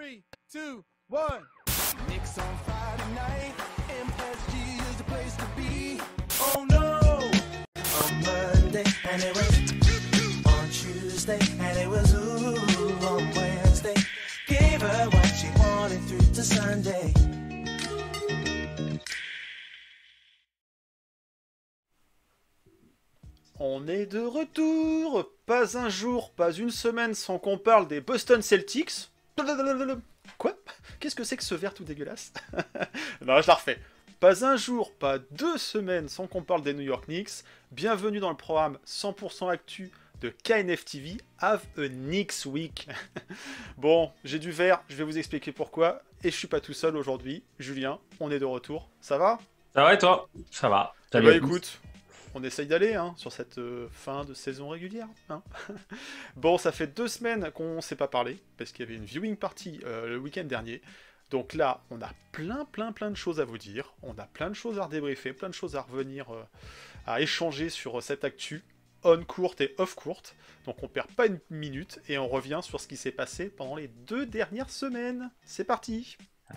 3, 2, 1. Knicks on Friday night, MSG is the place to be. Oh no! On Monday, and it was on Tuesday, and it was ooh on Wednesday. Gave her what she wanted through to Sunday. On est de retour. Pas un jour, pas une semaine sans qu'on parle des Boston Celtics. Quoi? Qu'est-ce que c'est que ce verre tout dégueulasse? Non, je la refais. Pas un jour, pas 2 semaines sans qu'on parle des New York Knicks. Bienvenue dans le programme 100% actu de KNF TV. Have a Knicks Week. Bon, j'ai du verre, je vais vous expliquer pourquoi. Et je suis pas tout seul aujourd'hui. Julien, on est de retour. Ça va? Ça va et toi? Ça va. Bah écoute, on essaye d'aller sur cette fin de saison régulière. Bon, ça fait 2 semaines qu'on ne s'est pas parlé, parce qu'il y avait une viewing party le week-end dernier. Donc là, on a plein de choses à vous dire. On a plein de choses à redébriefer, plein de choses à revenir, à échanger sur cette actu, on-court et off-court. Donc on perd pas une minute et on revient sur ce qui s'est passé pendant les 2 dernières semaines. C'est parti!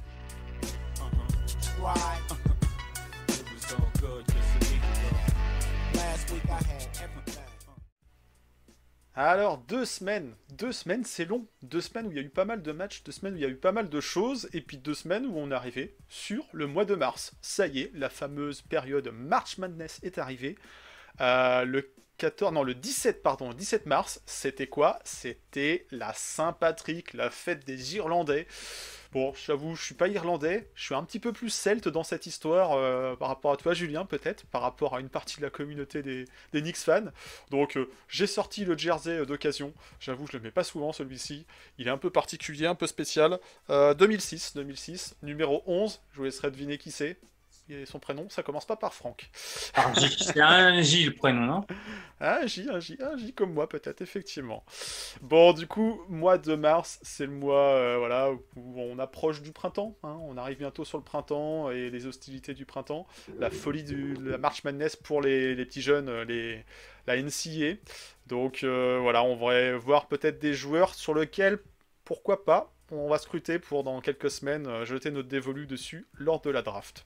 Alors, 2 semaines. 2 semaines, c'est long. 2 semaines où il y a eu pas mal de matchs, 2 semaines où il y a eu pas mal de choses, et puis 2 semaines où on est arrivé sur le mois de mars. Ça y est, la fameuse période March Madness est arrivée. Le 17 mars, c'était quoi? C'était la Saint-Patrick, la fête des Irlandais. Bon, j'avoue, je suis pas irlandais, je suis un petit peu plus celte dans cette histoire par rapport à toi, Julien, peut-être, par rapport à une partie de la communauté des Knicks fans. Donc, j'ai sorti le jersey d'occasion. J'avoue, je le mets pas souvent, celui-ci. Il est un peu particulier, un peu spécial. 2006, numéro 11. Je vous laisserai deviner qui c'est. Et son prénom, ça commence pas par Franck. C'est un J le prénom, non? Un J comme moi peut-être, effectivement. Bon, du coup, mois de mars, c'est le mois où on approche du printemps. On arrive bientôt sur le printemps et les hostilités du printemps. La folie de la March Madness pour les petits jeunes, la NCAA. Donc voilà, on va voir peut-être des joueurs sur lesquels, pourquoi pas, on va scruter pour dans quelques semaines jeter notre dévolu dessus lors de la draft.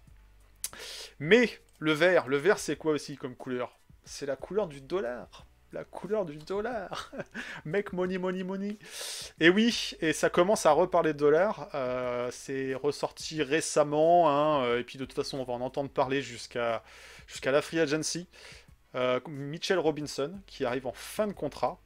Mais le vert c'est quoi aussi comme couleur? C'est la couleur du dollar. La couleur du dollar. Make money, money, money. Et oui, et ça commence à reparler de dollars. C'est ressorti récemment. Et puis de toute façon, on va en entendre parler jusqu'à la free agency. Mitchell Robinson, qui arrive en fin de contrat.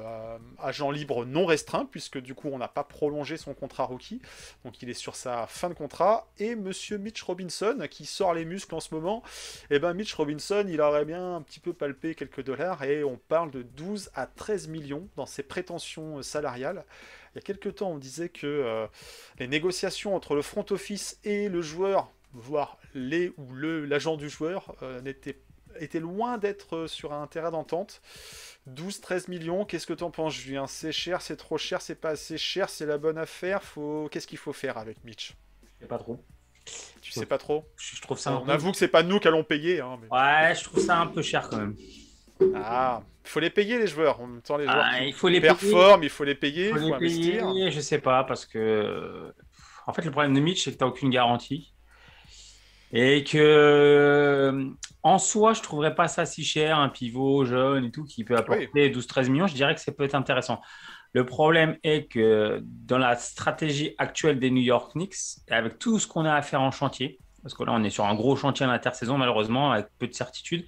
Agent libre non restreint, puisque du coup on n'a pas prolongé son contrat rookie, donc il est sur sa fin de contrat. Et monsieur Mitch Robinson qui sort les muscles en ce moment, Mitch Robinson il aurait bien un petit peu palpé quelques dollars, et on parle de 12 à 13 millions dans ses prétentions salariales. Il y a quelques temps on disait que les négociations entre le front office et le joueur, voire l'agent du joueur, était loin d'être sur un terrain d'entente. 12-13 millions, qu'est-ce que t'en penses, Julien? C'est cher, c'est trop cher, c'est pas assez cher, c'est la bonne affaire? Qu'est-ce qu'il faut faire avec Mitch? Je sais pas trop. Tu sais pas trop? Je trouve ça On avoue que c'est pas nous qui allons payer. Mais... Ouais, je trouve ça un peu cher quand même. Ah, il faut les payer les joueurs. En même temps, les joueurs il faut les performent, il faut les payer, il faut investir. Je sais pas, parce que en fait le problème de Mitch c'est que t'as aucune garantie. Et que, en soi, je trouverais pas ça si cher, un pivot jeune et tout, qui peut apporter 12-13 millions. Je dirais que ça peut être intéressant. Le problème est que dans la stratégie actuelle des New York Knicks, avec tout ce qu'on a à faire en chantier, parce que là, on est sur un gros chantier en intersaison, malheureusement, avec peu de certitude,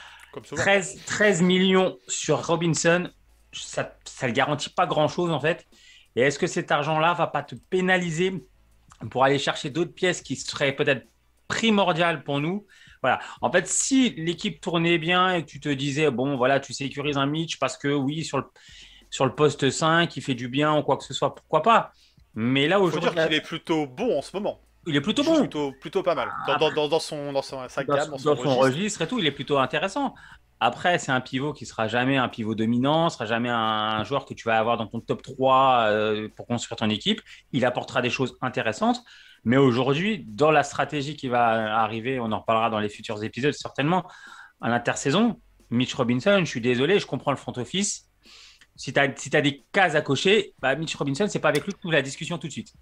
13 millions sur Robinson, ça ne garantit pas grand-chose, en fait. Et est-ce que cet argent-là va pas te pénaliser pour aller chercher d'autres pièces qui seraient peut-être primordial pour nous? Voilà. En fait, si l'équipe tournait bien et que tu te disais, bon, voilà, tu sécurises un Mitch parce que oui, sur le poste 5, il fait du bien ou quoi que ce soit, pourquoi pas? Mais là, aujourd'hui. Il faut dire qu'il est plutôt bon en ce moment. Il est plutôt bon. Plutôt pas mal. Dans sa gamme, dans son registre et tout, il est plutôt intéressant. Après, c'est un pivot qui ne sera jamais un pivot dominant, ne sera jamais un joueur que tu vas avoir dans ton top 3 pour construire ton équipe. Il apportera des choses intéressantes. Mais aujourd'hui, dans la stratégie qui va arriver, on en reparlera dans les futurs épisodes certainement, à l'intersaison, Mitch Robinson, je suis désolé, je comprends le front office. Si tu as des cases à cocher, Mitch Robinson, ce n'est pas avec lui que tu ouvres la discussion tout de suite.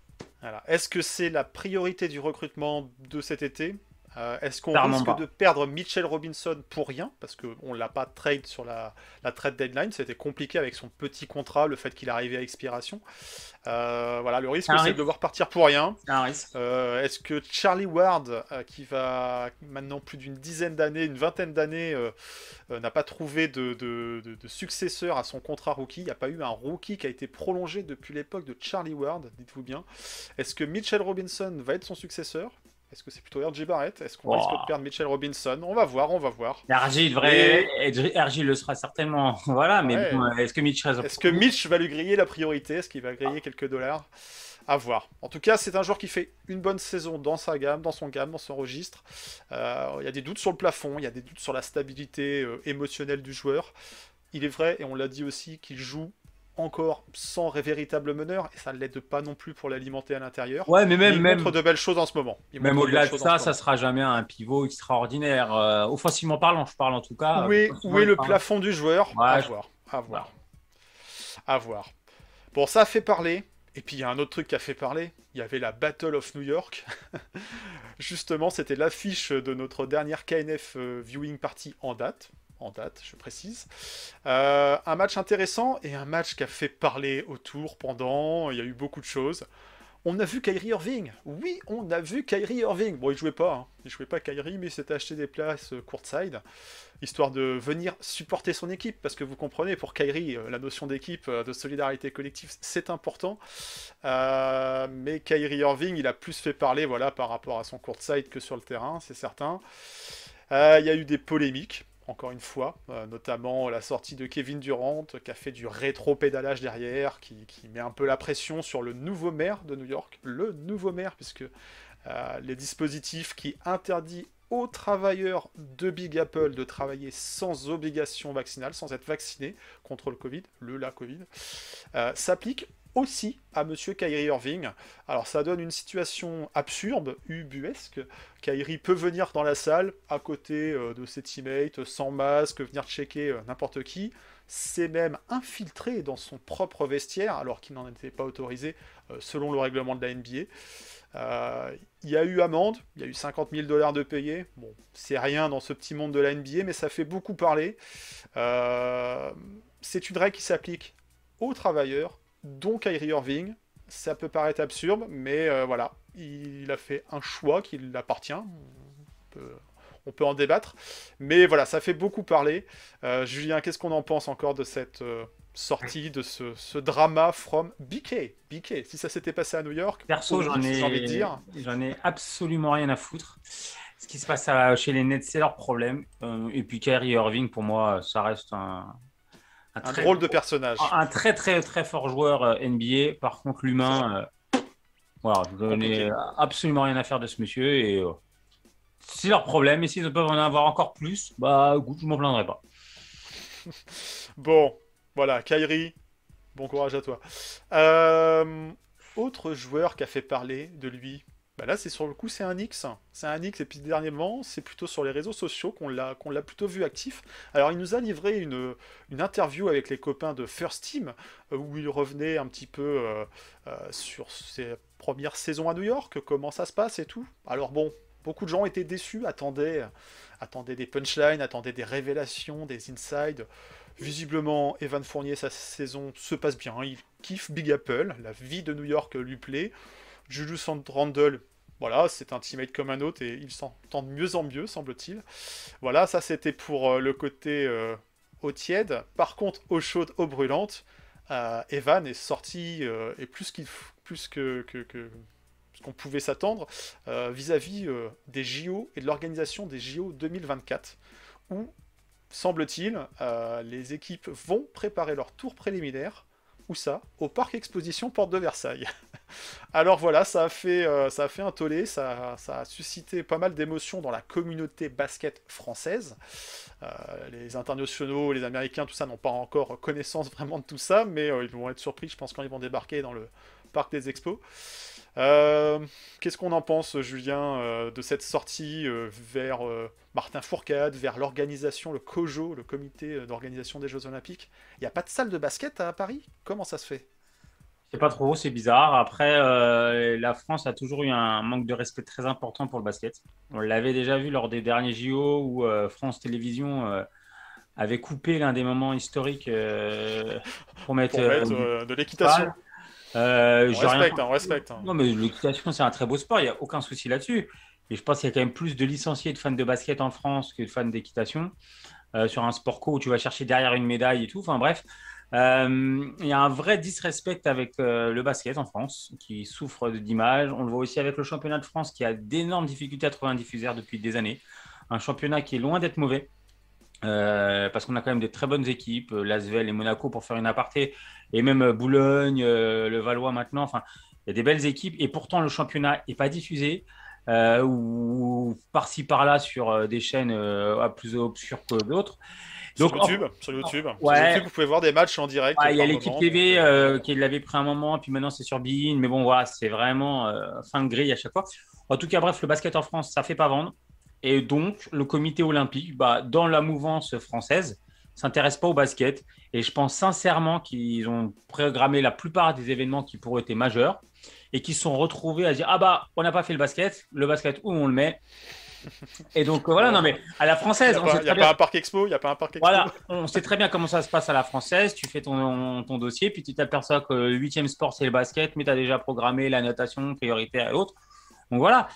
Voilà. Est-ce que c'est la priorité du recrutement de cet été? Est-ce qu'on Clairement risque pas. de perdre Mitchell Robinson pour rien? Parce qu'on ne l'a pas trade sur la trade deadline. C'était compliqué avec son petit contrat, le fait qu'il arrivait à expiration. Voilà, le risque, C'est un c'est de risque. le voir partir pour rien. C'est un risque. Est-ce que Charlie Ward, qui va maintenant plus d'une dizaine d'années, une vingtaine d'années, n'a pas trouvé de successeur à son contrat rookie? Il n'y a pas eu un rookie qui a été prolongé depuis l'époque de Charlie Ward, dites-vous bien. Est-ce que Mitchell Robinson va être son successeur? Est-ce que c'est plutôt R.J. Barrett? Est-ce qu'on risque de Wow. perdre Mitchell Robinson? On va voir, on va voir. RJ devrait. Et RJ le sera certainement. Voilà, mais bon, ouais, est-ce que Mitch reste est-ce que Mitch va lui griller la priorité? Est-ce qu'il va griller quelques dollars? À voir. En tout cas, c'est un joueur qui fait une bonne saison dans sa gamme, dans son registre. Il y a des doutes sur le plafond, il y a des doutes sur la stabilité émotionnelle du joueur. Il est vrai, et on l'a dit aussi, qu'il joue encore sans véritable meneur, et ça ne l'aide pas non plus pour l'alimenter à l'intérieur. Ouais, mais Mais même, il montre de belles choses en ce moment. Il même montre de belles au-delà de choses en ça, ce ça moment. sera jamais un pivot extraordinaire. Offensivement parlant, je parle en tout cas. Où Offensivement est le parlant. plafond du joueur? À Ouais, voir, à voilà. voir, à voir. Bon, ça a fait parler. Et puis il y a un autre truc qui a fait parler. Il y avait la Battle of New York. Justement, c'était l'affiche de notre dernière KNF viewing party en date, je précise. Un match intéressant et un match qui a fait parler autour pendant. Il y a eu beaucoup de choses. On a vu Kyrie Irving. Oui, on a vu Kyrie Irving. Bon, il jouait pas. Hein. Il jouait pas Kyrie, mais il s'était acheté des places courtside, histoire de venir supporter son équipe. Parce que vous comprenez, pour Kyrie, la notion d'équipe, de solidarité collective, c'est important. Mais Kyrie Irving, il a plus fait parler, voilà, par rapport à son courtside que sur le terrain, c'est certain. Il y a eu des polémiques, encore une fois, notamment la sortie de Kevin Durant, qui a fait du rétro-pédalage derrière, qui met un peu la pression sur le nouveau maire de New York, le nouveau maire, puisque les dispositifs qui interdit aux travailleurs de Big Apple de travailler sans obligation vaccinale, sans être vaccinés contre le Covid, la Covid, s'appliquent aussi à Monsieur Kyrie Irving. Alors ça donne une situation absurde, ubuesque. Kyrie peut venir dans la salle à côté de ses teammates, sans masque, venir checker n'importe qui. C'est même infiltré dans son propre vestiaire, alors qu'il n'en était pas autorisé selon le règlement de la NBA. Il y a eu amende, il y a eu 50 000 dollars de payés. Bon, c'est rien dans ce petit monde de la NBA, mais ça fait beaucoup parler. C'est une règle qui s'applique aux travailleurs, dont Kyrie Irving. Ça peut paraître absurde, mais voilà, il a fait un choix qui l'appartient. On peut en débattre, mais voilà, ça fait beaucoup parler. Julien, qu'est-ce qu'on en pense encore de cette sortie, de ce drama from BK? BK, si ça s'était passé à New York, Perso, j'ai envie de dire. j'en ai absolument rien à foutre. Ce qui se passe chez les Nets, c'est leur problème. Et puis Kyrie Irving, pour moi, ça reste Un drôle de personnage. un très très très fort joueur NBA. Par contre, l'humain, voilà, je n'ai Compliqué. absolument rien à faire de ce monsieur. Et c'est leur problème. Et s'ils peuvent en avoir encore plus, bah écoute, je m'en plaindrai pas. Bon, voilà, Kyrie, bon courage à toi. Euh, Autre joueur qui a fait parler de lui, bah là c'est sur le coup c'est un X. C'est un X et puis dernièrement c'est plutôt sur les réseaux sociaux qu'on l'a plutôt vu actif. Alors il nous a livré une interview avec les copains de First Team où il revenait un petit peu sur ses premières saisons à New York, comment ça se passe et tout. Alors bon, beaucoup de gens étaient déçus, attendaient des punchlines, attendaient des révélations, des insides. Visiblement, Evan Fournier, sa saison se passe bien. Il kiffe Big Apple, la vie de New York lui plaît. Julius Randle, voilà, c'est un teammate comme un autre et il s'entend de mieux en mieux, semble-t-il. Voilà, ça c'était pour le côté eau tiède. Par contre, eau chaude, eau brûlante, Evan est sorti et plus que ce qu'on pouvait s'attendre vis-à-vis des JO et de l'organisation des JO 2024, où semble-t-il, les équipes vont préparer leur tour préliminaire. Où ça? Au parc exposition Porte de Versailles. Alors voilà, ça a fait un tollé, ça a suscité pas mal d'émotions dans la communauté basket française. Les internationaux, les Américains, tout ça n'ont pas encore connaissance vraiment de tout ça, mais ils vont être surpris, je pense, quand ils vont débarquer dans le parc des expos. Qu'est-ce qu'on en pense, Julien, de cette sortie vers Martin Fourcade, vers l'organisation, le COJO, le comité d'organisation des Jeux Olympiques? Il n'y a pas de salle de basket à Paris? Comment ça se fait? C'est pas trop, c'est bizarre. Après, la France a toujours eu un manque de respect très important pour le basket. On l'avait déjà vu lors des derniers JO où France Télévisions avait coupé l'un des moments historiques pour mettre Pour mettre du de l'équitation. football. On J'ai rien. respecte, hein, on respecte, hein. Non, mais l'équitation, c'est un très beau sport. Il n'y a aucun souci là-dessus. Et je pense qu'il y a quand même plus de licenciés de fans de basket en France que de fans d'équitation. Sur un sport co où tu vas chercher derrière une médaille et tout. Enfin bref, il y a un vrai disrespect avec le basket en France qui souffre d'image. On le voit aussi avec le championnat de France qui a d'énormes difficultés à trouver un diffuseur depuis des années. Un championnat qui est loin d'être mauvais. Parce qu'on a quand même des très bonnes équipes, l'Asvel et Monaco pour faire une aparté, et même Boulogne, le Valois maintenant. Enfin, il y a des belles équipes et pourtant le championnat n'est pas diffusé ou par-ci par-là sur des chaînes plus obscures que d'autres. Sur Donc, YouTube, sur YouTube. Sur ouais, YouTube, vous pouvez voir des matchs en direct ouais, il y a par l'équipe moment. TV Donc, qui l'avait pris un moment, puis maintenant c'est sur Bein. Mais bon, voilà, c'est vraiment fin de grille à chaque fois. En tout cas, bref, le basket en France, ça fait pas vendre. Et donc, le comité olympique, bah, dans la mouvance française, s'intéresse pas au basket. Et je pense sincèrement qu'ils ont programmé la plupart des événements qui pourraient être majeurs et qui se sont retrouvés à dire ah bah on n'a pas fait le basket où on le met. Et donc voilà, non mais à la française, on sait il n'y très a bien. pas un parc expo, il n'y a pas un parc expo. Voilà, on sait très bien comment ça se passe à la française. Tu fais ton dossier, puis tu t'aperçois que le huitième sport, c'est le basket, mais tu as déjà programmé la natation prioritaire et autres. Donc voilà,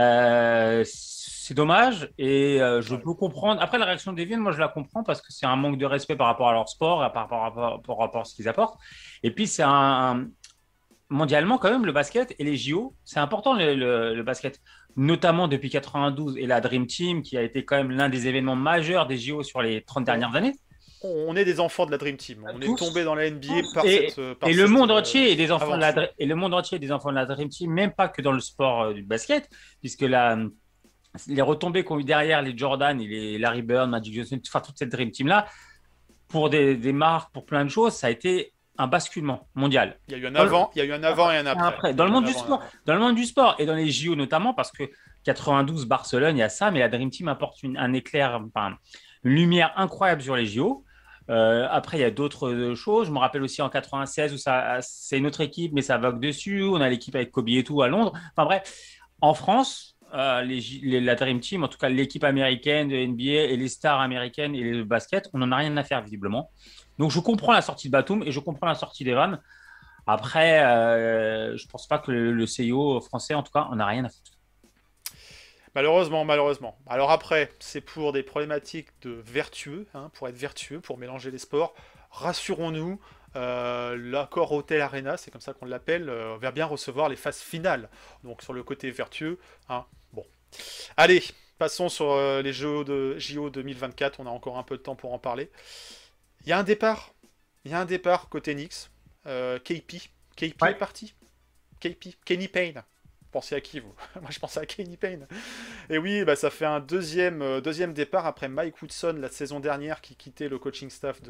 c'est dommage et je Ouais. peux comprendre. Après, la réaction des Viennes, moi, je la comprends parce que c'est un manque de respect par rapport à leur sport, par rapport à ce qu'ils apportent. Et puis, mondialement, quand même, le basket et les JO, c'est important le basket, notamment depuis 92 et la Dream Team, qui a été quand même l'un des événements majeurs des JO sur les 30 dernières années. On est des enfants de la Dream Team. On est Tous, tombé dans la NBA par et, par et le cette, monde entier est des enfants de aventure. et le monde entier est des enfants de la Dream Team, même pas que dans le sport du basket, puisque les retombées qu'ont eu derrière les Jordan et les Larry Bird, Magic Johnson, enfin toute cette Dream Team là, pour des marques, pour plein de choses, ça a été un basculement mondial. Il y a eu un avant, il y a eu un avant et un après. Après, dans le monde du sport, et dans les JO notamment, parce que 92 Barcelone, il y a ça, mais la Dream Team apporte un éclair, enfin, une lumière incroyable sur les JO. Après, il y a d'autres choses. Je me rappelle aussi en 96 où c'est une autre équipe, mais ça vogue dessus. On a l'équipe avec Kobe et tout à Londres. Enfin bref, en France, la Dream Team, en tout cas l'équipe américaine de NBA et les stars américaines et le basket, on n'en a rien à faire visiblement. Donc je comprends la sortie de Batum et je comprends la sortie d'Evan. Après, je ne pense pas que le CIO français, en tout cas, on a rien à foutre. Malheureusement, malheureusement. Alors après, c'est pour des problématiques de vertueux, hein, pour être vertueux, pour mélanger les sports. Rassurons-nous, l'accord Hotel Arena, c'est comme ça qu'on l'appelle, va bien recevoir les phases finales. Donc sur le côté vertueux, hein, bon. Allez, passons sur les JO 2024, on a encore un peu de temps pour en parler. Il y a un départ, côté Knicks. KP est Ouais. parti. Kenny Payne. Pensez à qui, vous? Moi, je pensais à Kenny Payne. Et oui, bah, ça fait un deuxième départ après Mike Woodson la saison dernière qui quittait le coaching staff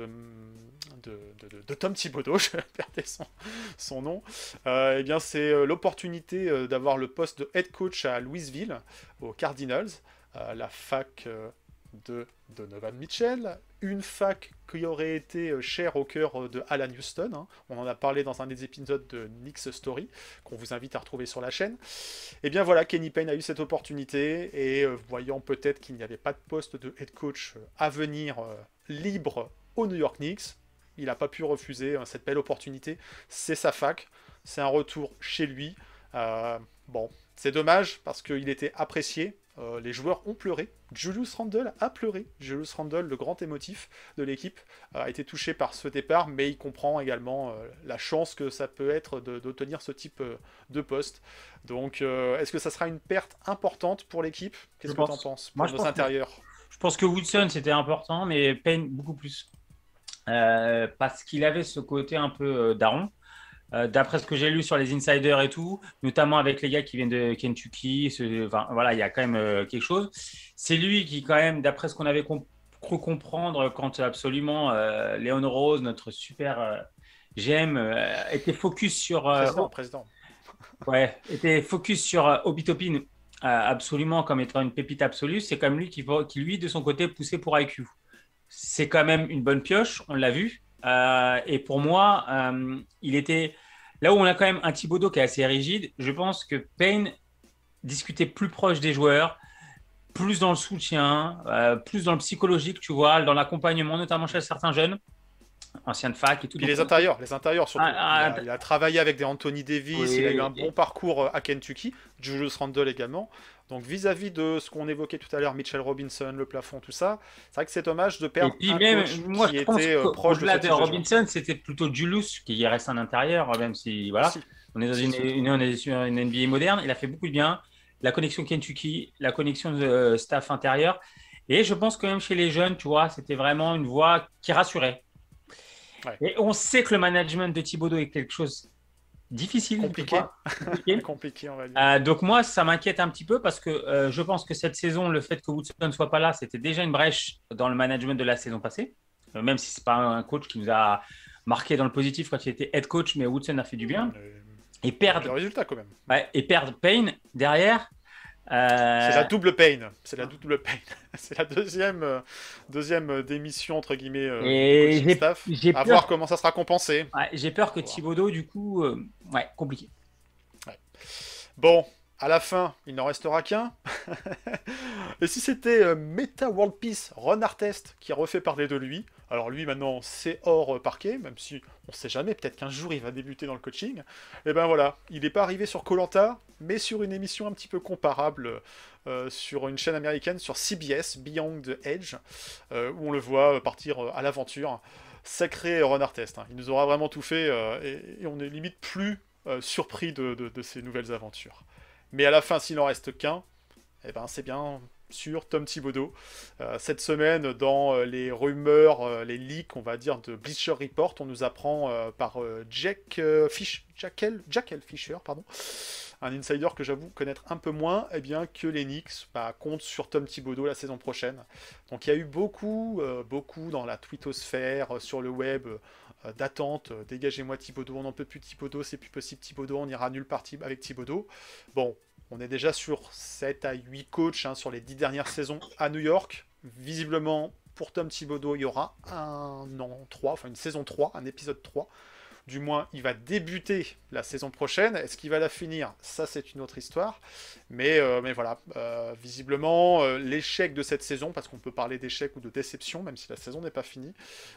de Tom Thibodeau, je perdais son nom. Eh bien, c'est l'opportunité d'avoir le poste de head coach à Louisville, aux Cardinals, la fac de Donovan Mitchell, une fac qui aurait été chère au cœur de Alan Houston. Hein. On en a parlé dans un des épisodes de Knicks Story, qu'on vous invite à retrouver sur la chaîne. Et bien voilà, Kenny Payne a eu cette opportunité, et voyant peut-être qu'il n'y avait pas de poste de head coach à venir libre au New York Knicks, il n'a pas pu refuser cette belle opportunité. C'est sa fac, c'est un retour chez lui. Bon, c'est dommage parce qu'il était apprécié. Les joueurs ont pleuré. Julius Randle a pleuré. Julius Randle, le grand émotif de l'équipe, a été touché par ce départ, mais il comprend également la chance que ça peut être d'obtenir ce type de poste. Donc, est-ce que ça sera une perte importante pour l'équipe? Qu'est-ce que tu en penses Moi, pour nos intérieurs? je pense que Woodson, c'était important, mais Payne, beaucoup plus. Parce qu'il avait ce côté un peu daron. D'après ce que j'ai lu sur les insiders et tout, notamment avec les gars qui viennent de Kentucky, enfin, voilà, il y a quand même quelque chose. C'est lui qui, quand même, d'après ce qu'on avait cru comprendre, quand absolument Léon Rose, notre super GM, était focus sur Président. était focus sur Obi Toppin, absolument comme étant une pépite absolue. C'est comme lui qui, lui, de son côté, poussait pour IQ. C'est quand même une bonne pioche, on l'a vu. Et pour moi, il était là où on a quand même un Thibodeau qui est assez rigide, je pense que Payne discutait plus proche des joueurs, plus dans le soutien, plus dans le psychologique, tu vois, dans l'accompagnement, notamment chez certains jeunes, anciens de fac et tout. Puis Donc, les intérieurs surtout. Il a travaillé avec des Anthony Davis, il a eu un bon parcours à Kentucky, Julius Randle également. Donc vis-à-vis de ce qu'on évoquait tout à l'heure, Mitchell Robinson, le plafond, tout ça, c'est vrai que c'est dommage de perdre un même, coach moi, qui je pense était proche de ce au-delà type de de joueur. Robinson, c'était plutôt Julius qui reste un intérieur, même si, voilà, Aussi. on est dans on est sur une NBA moderne. Il a fait beaucoup de bien. La connexion Kentucky, la connexion de staff intérieur. Et je pense quand même chez les jeunes, tu vois, c'était vraiment une voix qui rassurait. Ouais. Et on sait que le management de Thibodeau est quelque chose difficile. Compliqué. Compliqué. Compliqué, on va dire. Donc moi, ça m'inquiète un petit peu parce que je pense que cette saison, le fait que Woodson ne soit pas là, c'était déjà une brèche dans le management de la saison passée. Même si ce n'est pas un coach qui nous a marqué dans le positif quand il était head coach, mais Woodson a fait du bien. Et perdre le résultat quand même. Ouais, et perdre Payne derrière. C'est la double pain. C'est la double pain. C'est la deuxième démission entre guillemets et du staff. À voir comment ça sera compensé. Ouais, j'ai peur que Thibodeau, du coup, ouais, compliqué. Ouais. Bon, à la fin, il n'en restera qu'un. Et si c'était Meta World Peace, Ron Artest, qui refait parler de lui, alors lui maintenant c'est hors parquet, même si on sait jamais, peut-être qu'un jour il va débuter dans le coaching, et ben voilà, il n'est pas arrivé sur koh, mais sur une émission un petit peu comparable sur une chaîne américaine, sur CBS, Beyond the Edge, où on le voit partir à l'aventure. Sacré Ron Artest, hein. Il nous aura vraiment tout fait, et on n'est limite plus surpris de ces nouvelles aventures. Mais à la fin, s'il n'en reste qu'un, eh ben, c'est bien sûr Tom Thibodeau. Cette semaine, dans les rumeurs, les leaks, on va dire, de Bleacher Report, on nous apprend par Jackal Fisher, pardon, un insider que j'avoue connaître un peu moins, eh bien, que les Knicks comptent sur Tom Thibodeau la saison prochaine. Donc il y a eu beaucoup dans la twittosphère, sur le web, d'attente, dégagez-moi Thibodeau, on n'en peut plus Thibodeau, c'est plus possible Thibodeau, on ira nulle part avec Thibodeau. Bon, on est déjà sur 7 à 8 coachs sur les 10 dernières saisons à New York. Visiblement, pour Tom Thibodeau, il y aura une saison 3, un épisode 3. Du moins, il va débuter la saison prochaine. Est-ce qu'il va la finir? Ça, c'est une autre histoire. Mais voilà, visiblement, l'échec de cette saison, parce qu'on peut parler d'échec ou de déception, même si la saison n'est pas finie,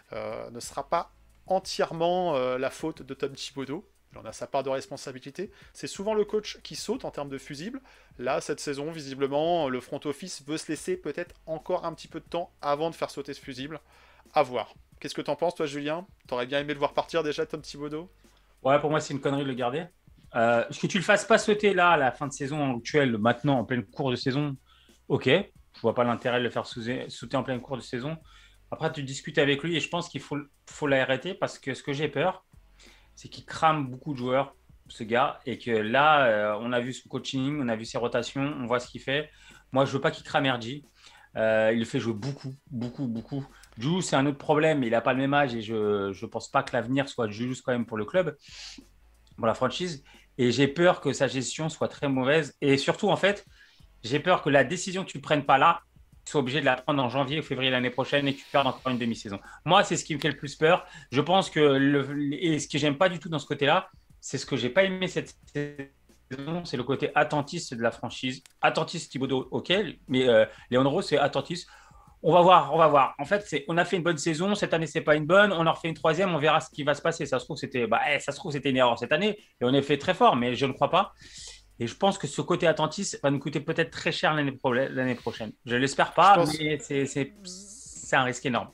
ne sera pas entièrement la faute de Tom Thibodeau. Il en a sa part de responsabilité. C'est souvent le coach qui saute en termes de fusibles. Là, cette saison, visiblement, le front office veut se laisser peut-être encore un petit peu de temps avant de faire sauter ce fusible. À voir. Qu'est-ce que t'en penses, toi, Julien? T'aurais bien aimé le voir partir déjà, Tom Thibodeau? Ouais, pour moi, c'est une connerie de le garder. Que tu le fasses pas sauter là, à la fin de saison actuelle, maintenant, en pleine cours de saison, ok. Je vois pas l'intérêt de le faire sauter en pleine cours de saison. Après, tu discutes avec lui et je pense qu'il faut l'arrêter parce que ce que j'ai peur, c'est qu'il crame beaucoup de joueurs, ce gars, et que là, on a vu son coaching, on a vu ses rotations, on voit ce qu'il fait. Moi, je veux pas qu'il crame RJ. Il le fait jouer beaucoup, beaucoup, beaucoup. Julius, c'est un autre problème, mais il n'a pas le même âge et je pense pas que l'avenir soit Julius quand même pour le club, pour la franchise. Et j'ai peur que sa gestion soit très mauvaise. Et surtout, en fait, j'ai peur que la décision que tu ne prennes pas là, tu sois obligé de la prendre en janvier ou février l'année prochaine et que tu perdes encore une demi-saison. Moi, c'est ce qui me fait le plus peur. Je pense que et ce que j'aime pas du tout dans ce côté-là, c'est ce que j'ai pas aimé cette saison, c'est le côté attentiste de la franchise. Attentiste Thibodeau, ok, mais Leandro, c'est attentiste. On va voir. En fait, on a fait une bonne saison. Cette année, c'est pas une bonne. On en refait une troisième. On verra ce qui va se passer. Ça se trouve, c'était une erreur cette année et on est fait très fort, mais je ne crois pas. Et je pense que ce côté attentiste va nous coûter peut-être très cher l'année prochaine. Je ne l'espère pas, mais c'est un risque énorme.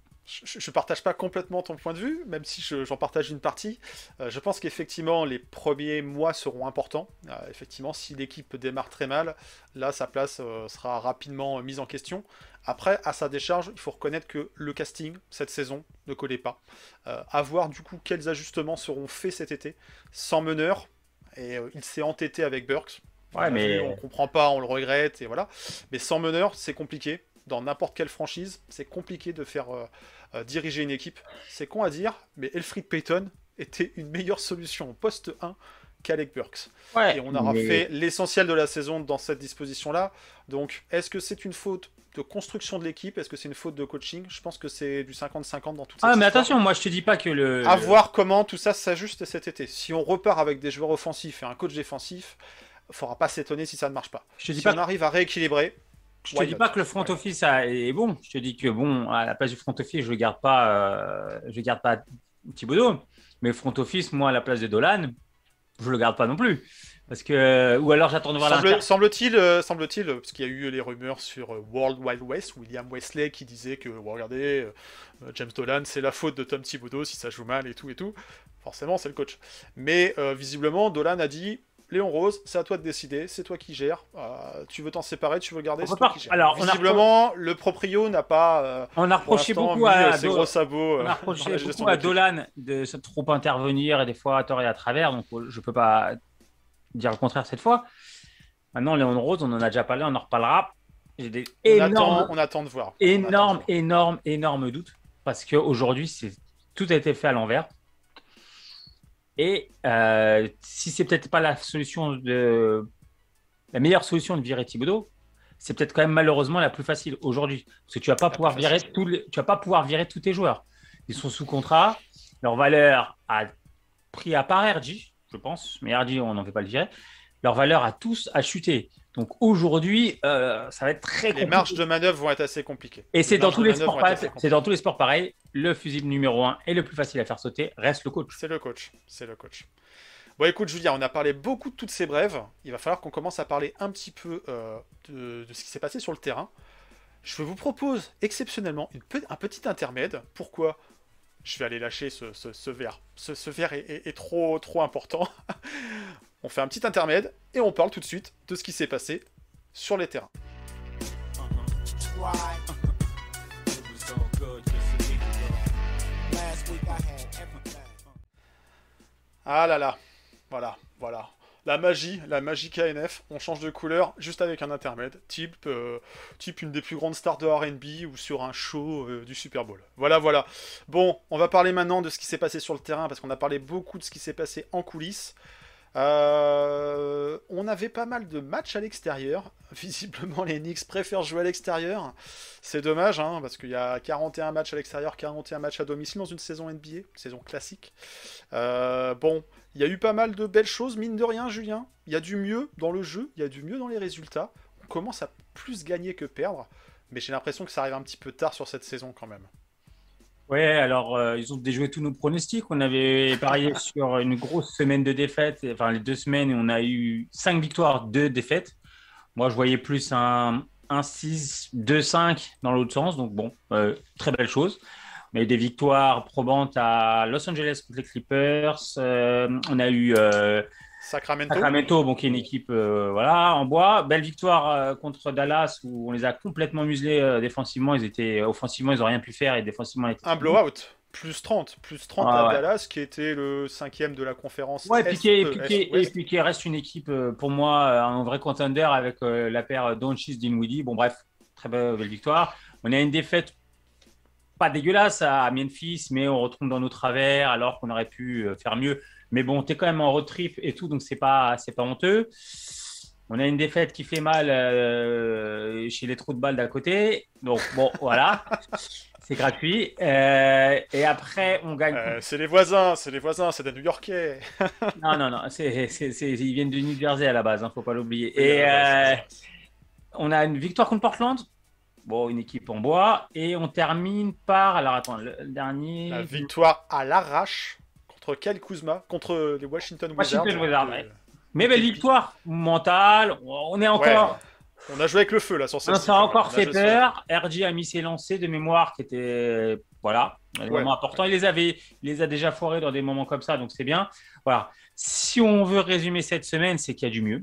Je ne partage pas complètement ton point de vue, même si j'en partage une partie. Je pense qu'effectivement, les premiers mois seront importants. Effectivement, si l'équipe démarre très mal, là, sa place sera rapidement mise en question. Après, à sa décharge, il faut reconnaître que le casting, cette saison, ne collait pas. À voir, du coup, quels ajustements seront faits cet été. Sans meneur, et il s'est entêté avec Burks. Ouais, mais on comprend pas, on le regrette, et voilà. Mais sans meneur, c'est compliqué. Dans n'importe quelle franchise, c'est compliqué de faire diriger une équipe. C'est con à dire, mais Elfrid Payton était une meilleure solution au poste 1 qu'Alec Burks. Ouais, Et on aura mais- fait l'essentiel de la saison dans cette disposition-là. Donc, est-ce que c'est une faute de construction de l'équipe? Est-ce que c'est une faute de coaching? Je pense que c'est du 50-50 dans toute cette Ah, mais histoire. attention, moi je te dis pas que À voir comment tout ça s'ajuste cet été. Si on repart avec des joueurs offensifs et un coach défensif, il ne faudra pas s'étonner si ça ne marche pas. Je te dis Si pas on arrive à rééquilibrer, Je te dis pas que le front office est bon. Je te dis que bon, à la place du front office, je garde pas Thibodeau. Mais le front office, moi, à la place de Dolan, je le garde pas non plus. Parce que ou alors j'attends de voir l'Inter. semble-t-il, parce qu'il y a eu les rumeurs sur World Wild West, William Wesley qui disait que, bon, regardez, James Dolan, c'est la faute de Tom Thibodeau si ça joue mal et tout et tout. Forcément, c'est le coach. Mais visiblement, Dolan a dit, Léon Rose, c'est à toi de décider, c'est toi qui gères. Tu veux t'en séparer, tu veux le garder, c'est toi qui gères. Alors, visiblement, le proprio n'a pas. On a reproché beaucoup ses gros sabots. On a reproché beaucoup à Dolan de trop intervenir et des fois à tort et à travers. Donc, je peux pas dire le contraire cette fois. Maintenant, Léon Rose, on en a déjà parlé, on en reparlera. J'ai des on attend de voir. énorme doute parce qu'aujourd'hui, tout a été fait à l'envers. Et si c'est peut-être pas la meilleure solution de virer Thibodeau, c'est peut-être quand même malheureusement la plus facile aujourd'hui, parce que tu vas pas pouvoir virer tous tes joueurs. Ils sont sous contrat, leur valeur a pris à part RJ, je pense, mais RJ on n'en fait pas le virer. Leur valeur a tous chuté. Donc aujourd'hui, ça va être très compliqué. Les marges de manœuvre vont être assez compliquées. Et c'est dans tous les sports pareil. Le fusible numéro 1 et le plus facile à faire sauter reste le coach. C'est le coach. Bon, écoute, Julien, on a parlé beaucoup de toutes ces brèves. Il va falloir qu'on commence à parler un petit peu de ce qui s'est passé sur le terrain. Je vous propose exceptionnellement un petit intermède. Pourquoi? Je vais aller lâcher ce verre. Ce verre est trop important. On fait un petit intermède et on parle tout de suite de ce qui s'est passé sur les terrains. Ah là là, voilà. La magie KNF, on change de couleur juste avec un intermède, type une des plus grandes stars de R&B ou sur un show du Super Bowl. Voilà. Bon, on va parler maintenant de ce qui s'est passé sur le terrain, parce qu'on a parlé beaucoup de ce qui s'est passé en coulisses. On avait pas mal de matchs à l'extérieur. Visiblement, les Knicks préfèrent jouer à l'extérieur. C'est dommage, hein, parce qu'il y a 41 matchs à l'extérieur, 41 matchs à domicile dans une saison NBA, une saison classique. Bon, il y a eu pas mal de belles choses, mine de rien, Julien. Il y a du mieux dans le jeu, il y a du mieux dans les résultats. On commence à plus gagner que perdre, mais j'ai l'impression que ça arrive un petit peu tard sur cette saison quand même. Ouais, alors ils ont déjoué tous nos pronostics. On avait parié sur une grosse semaine de défaites, enfin les 2 semaines, et on a eu 5 victoires, 2 défaites. Moi, je voyais plus un 6, 2-5 dans l'autre sens. Donc bon, très belle chose. On a eu des victoires probantes à Los Angeles contre les Clippers. On a eu Sacramento, bon, qui est une équipe en bois. Belle victoire contre Dallas où on les a complètement muselés défensivement. Offensivement, ils n'ont rien pu faire et défensivement, un blowout. Plus 30 à Dallas, qui était le 5e de la conférence. Ouais, Piqué reste une équipe, pour moi, un vrai contender avec la paire Doncic-Dinwiddie. Bon, bref, très belle victoire. On a une défaite pas dégueulasse à Memphis, mais on retombe dans nos travers alors qu'on aurait pu faire mieux. Mais bon, tu es quand même en road trip et tout, donc c'est pas honteux. On a une défaite qui fait mal chez les trous de balles d'à côté. Donc bon, voilà. C'est gratuit. Et après, on gagne. C'est les voisins, c'est des New-Yorkais. Non. Ils viennent du New Jersey à la base, faut pas l'oublier. Oui, et on a une victoire contre Portland. Bon, une équipe en bois. Et on termine par. Alors attends, le dernier. La victoire à l'arrache contre Kyle Kuzma, contre les Washington Wizards. Ouais. Mais belle victoire mentale. On est encore. Ouais. On a joué avec le feu là sur cette. On s'est encore fait peur. RJ a mis ses lancers de mémoire qui étaient vraiment importants. Il les a déjà foirés dans des moments comme ça, donc c'est bien. Voilà. Si on veut résumer cette semaine, c'est qu'il y a du mieux.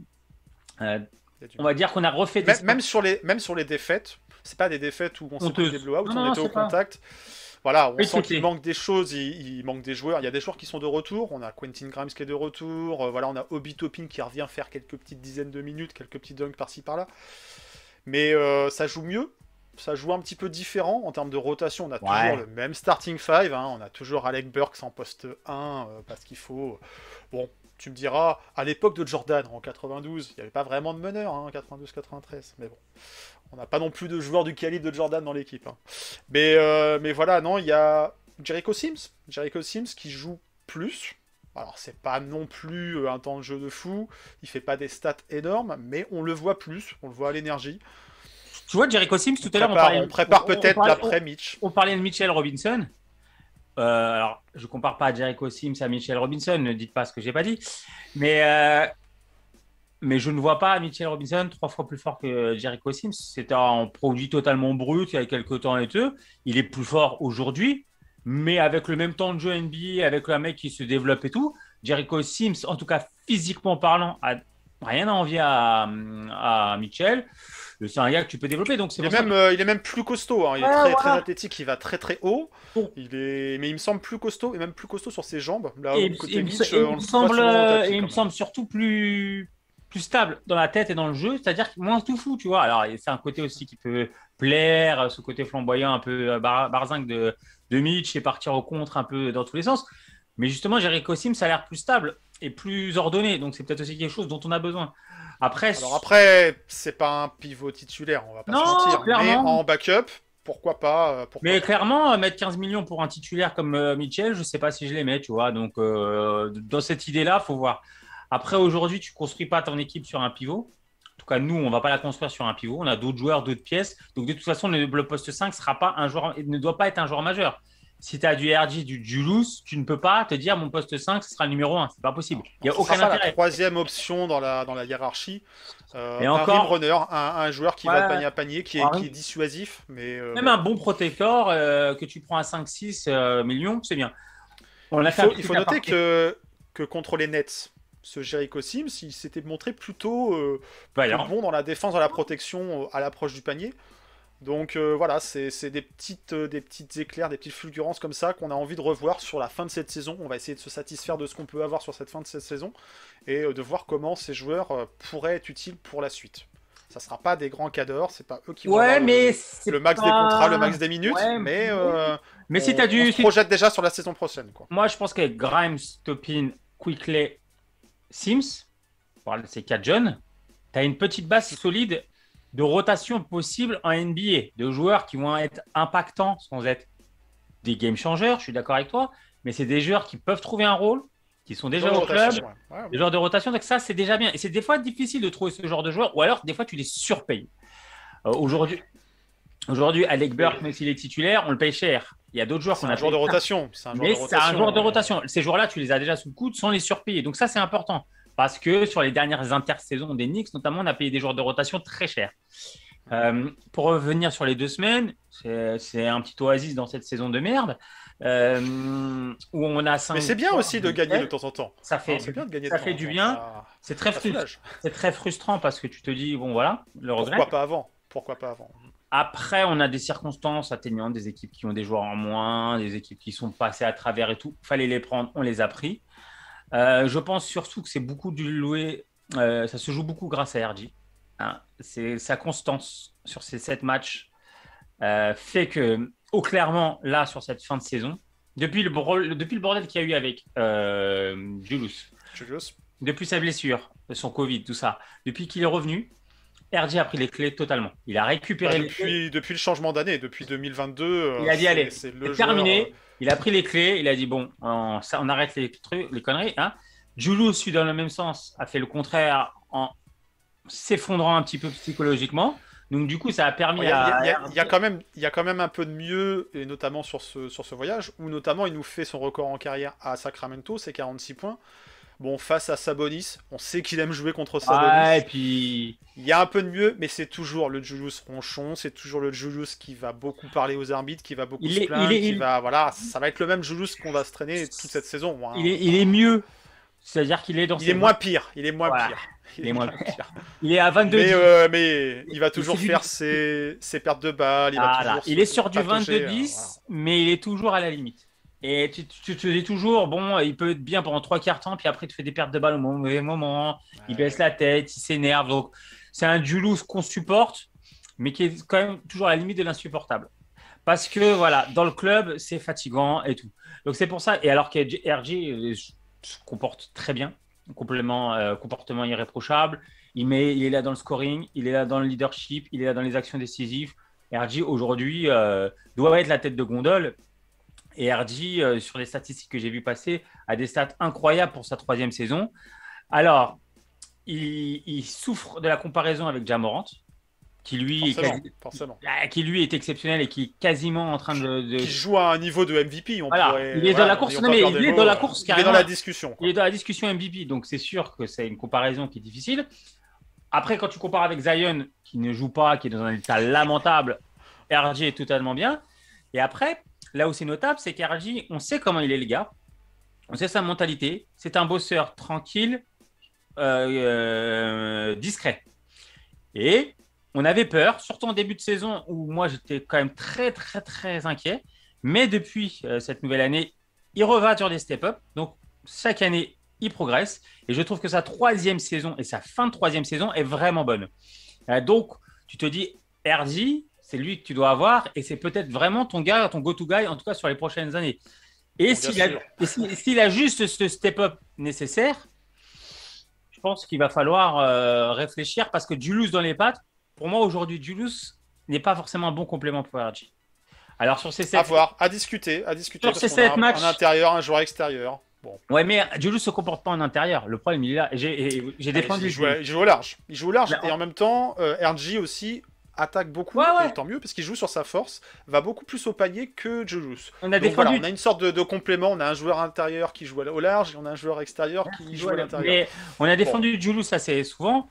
On va dire qu'on a refait des même sur les défaites. C'est pas des défaites où on s'est pris des blowouts, on était au contact. Voilà, on sent qu'il manque des choses, il manque des joueurs. Il y a des joueurs qui sont de retour. On a Quentin Grimes qui est de retour. On a Obi Toppin qui revient faire quelques petites dizaines de minutes, quelques petits dunks par-ci par-là. Mais ça joue mieux. Ça joue un petit peu différent en termes de rotation. On a toujours le même starting five. On a toujours Alec Burks en poste 1 parce qu'il faut. Bon, Tu me diras, à l'époque de Jordan, en 92, il n'y avait pas vraiment de meneur, hein, 92-93. Mais bon, on n'a pas non plus de joueurs du calibre de Jordan dans l'équipe. Hein. Mais voilà, non, il y a Jericho Sims. Jericho Sims qui joue plus. Alors, c'est pas non plus un temps de jeu de fou. Il fait pas des stats énormes, mais on le voit plus. On le voit à l'énergie. Tu vois, Jericho Sims, tout à l'heure, On prépare peut-être l'après-Mitch. On parlait de Mitchell Robinson. Alors, je compare pas Jericho Sims à Mitchell Robinson, ne dites pas ce que j'ai pas dit. Mais je ne vois pas Mitchell Robinson 3 fois plus fort que Jericho Sims. C'est un produit totalement brut il y a quelques temps et tout. Il est plus fort aujourd'hui, mais avec le même temps de jeu NBA, avec un mec qui se développe et tout. Jericho Sims, en tout cas physiquement parlant, a rien à envier à Mitchell. C'est un gars que tu peux développer. Donc il est même plus costaud. Hein. Il est très athlétique. Il va très très haut. Mais il me semble plus costaud et même plus costaud sur ses jambes. Là, il me semble surtout plus stable dans la tête et dans le jeu. C'est-à-dire moins tout fou, tu vois. Alors, c'est un côté aussi qui peut plaire, ce côté flamboyant, un peu barzingue de Mitch et partir au contre un peu dans tous les sens. Mais justement, Jericho Sims a l'air plus stable et plus ordonné. Donc, c'est peut-être aussi quelque chose dont on a besoin. Après, c'est pas un pivot titulaire, on va pas se mentir. Clairement. Mais en backup, pourquoi pas. Clairement, mettre 15 millions pour un titulaire comme Mitchell, je sais pas si je les mets, tu vois. Donc, dans cette idée-là, faut voir. Après, aujourd'hui, tu construis pas ton équipe sur un pivot. En tout cas, nous, on va pas la construire sur un pivot. On a d'autres joueurs, d'autres pièces. Donc, de toute façon, le poste 5 ne doit pas être un joueur majeur. Si tu as du RG, du Julius, tu ne peux pas te dire mon poste 5, ce sera le numéro 1. C'est pas possible. Il n'y a aucun intérêt. La troisième option dans la hiérarchie. Et un rim runner, un joueur qui va de panier à panier, qui est dissuasif. Même un bon protecteur que tu prends à 5-6 millions, c'est bien. Il faut noter que contre les Nets, ce Jericho Sims, il s'était montré plutôt bon dans la défense, dans la protection à l'approche du panier. Donc voilà, c'est des petites éclairs, des petites fulgurances comme ça qu'on a envie de revoir sur la fin de cette saison. On va essayer de se satisfaire de ce qu'on peut avoir sur cette fin de cette saison et de voir comment ces joueurs pourraient être utiles pour la suite. Ça sera pas des grands cadors, c'est pas eux qui vont avoir le max des contrats, le max des minutes, mais si on se projette déjà sur la saison prochaine. Quoi. Moi, je pense qu'avec Grimes, Toppin, Quickley, Sims, c'est 4 jeunes, tu as une petite base solide de rotation possible en NBA, de joueurs qui vont être impactants sans être des game changers, je suis d'accord avec toi, mais c'est des joueurs qui peuvent trouver un rôle, qui sont déjà au club, des joueurs de rotation, donc ça c'est déjà bien. Et c'est des fois difficile de trouver ce genre de joueurs, ou alors des fois tu les surpayes. Aujourd'hui, Alec Burke, même s'il est titulaire, on le paye cher. Il y a d'autres joueurs qu'on a. C'est un joueur de rotation. C'est un joueur de rotation. Ces joueurs-là, tu les as déjà sous le coude sans les surpayer. Donc ça, c'est important. Parce que sur les dernières intersaisons des Knicks, notamment, on a payé des joueurs de rotation très cher. Pour revenir sur les 2 semaines, c'est un petit oasis dans cette saison de merde. Où on a 5 Mais c'est bien aussi de gagner de temps en temps. Ça fait, bien de gagner ça fait du bien. C'est très frustrant parce que tu te dis, bon voilà, le regret. Pourquoi pas avant Après, on a des circonstances atteignantes, des équipes qui ont des joueurs en moins, des équipes qui sont passées à travers et tout. Fallait les prendre, on les a pris. Je pense surtout que c'est beaucoup du louer. Ça se joue beaucoup grâce à RJ. Hein. C'est sa constance sur ces 7 matchs fait que, clairement, là, sur cette fin de saison, depuis le bordel qu'il y a eu avec Julius, depuis sa blessure, son Covid, tout ça, depuis qu'il est revenu, RJ a pris les clés totalement. Il a récupéré les clés. Depuis le changement d'année, depuis 2022. Il a dit, allez, c'est terminé. Il a pris les clés. Il a dit, bon, on arrête les conneries. Hein. Julius, suit dans le même sens, a fait le contraire en s'effondrant un petit peu psychologiquement. Donc, du coup, ça a permis il y a quand même un peu de mieux, et notamment sur ce voyage, où notamment il nous fait son record en carrière à Sacramento, c'est 46 points. Bon, face à Sabonis, on sait qu'il aime jouer contre Sabonis. Et puis... Il y a un peu de mieux, mais c'est toujours le Julius ronchon, c'est toujours le Julius qui va beaucoup parler aux arbitres, qui va beaucoup se plaindre, voilà, ça va être le même Julius qu'on va se traîner toute cette saison. Hein. Il est mieux, c'est-à-dire qu'il est dans Il est moins pire. Il est moins pire. Il est à 22. Mais il va toujours faire ses pertes de balles. Il est sur du 22-10, mais il est toujours à la limite. Et tu te dis toujours, bon, il peut être bien pendant 3/4 temps, puis après, il te fait des pertes de balles au mauvais moment, il baisse la tête, il s'énerve. Donc, c'est un Julius qu'on supporte, mais qui est quand même toujours à la limite de l'insupportable. Parce que, voilà, dans le club, c'est fatigant et tout. Donc, c'est pour ça. Et alors que RJ se comporte très bien, comportement irréprochable. Il est là dans le scoring, il est là dans le leadership, il est là dans les actions décisives. RG, aujourd'hui, doit être la tête de gondole. Et RG, sur les statistiques que j'ai vues passer, a des stats incroyables pour sa 3e saison. Alors, il souffre de la comparaison avec Ja Morant, qui lui, forcément. Qui lui est exceptionnel et qui est quasiment en train de... Qui joue à un niveau de MVP. Il est dans la course, carrément. Il est dans la discussion. Il est dans la discussion MVP, donc c'est sûr que c'est une comparaison qui est difficile. Après, quand tu compares avec Zion, qui ne joue pas, qui est dans un état lamentable, RJ est totalement bien. Et après, là où c'est notable, c'est qu'RJ, on sait comment il est, le gars. On sait sa mentalité. C'est un bosseur tranquille, discret. Et on avait peur, surtout en début de saison, où moi, j'étais quand même très, très, très inquiet. Mais depuis cette nouvelle année, il revient sur des step-up. Donc, chaque année, il progresse. Et je trouve que sa 3e saison et sa fin de 3e saison est vraiment bonne. Donc, tu te dis, RJ, c'est lui que tu dois avoir. Et c'est peut-être vraiment ton gars, ton go-to guy, en tout cas sur les prochaines années. Et s'il a juste ce step-up nécessaire, je pense qu'il va falloir réfléchir. Parce que Julius dans les pattes, pour moi, aujourd'hui, Julius n'est pas forcément un bon complément pour RJ. Alors, sur ces 7... À voir, à discuter. Sur ces 7 matchs... Un intérieur, un joueur extérieur. Bon. Ouais, mais Julius se comporte pas en intérieur. Le problème, il est là. J'ai défendu. Il joue au large. Et en même temps, RJ aussi attaque beaucoup. Et tant mieux, parce qu'il joue sur sa force. Va beaucoup plus au panier que Julius. On a une sorte de complément. On a un joueur intérieur qui joue au large et on a un joueur extérieur qui joue à l'intérieur. Mais on a défendu Julius assez souvent.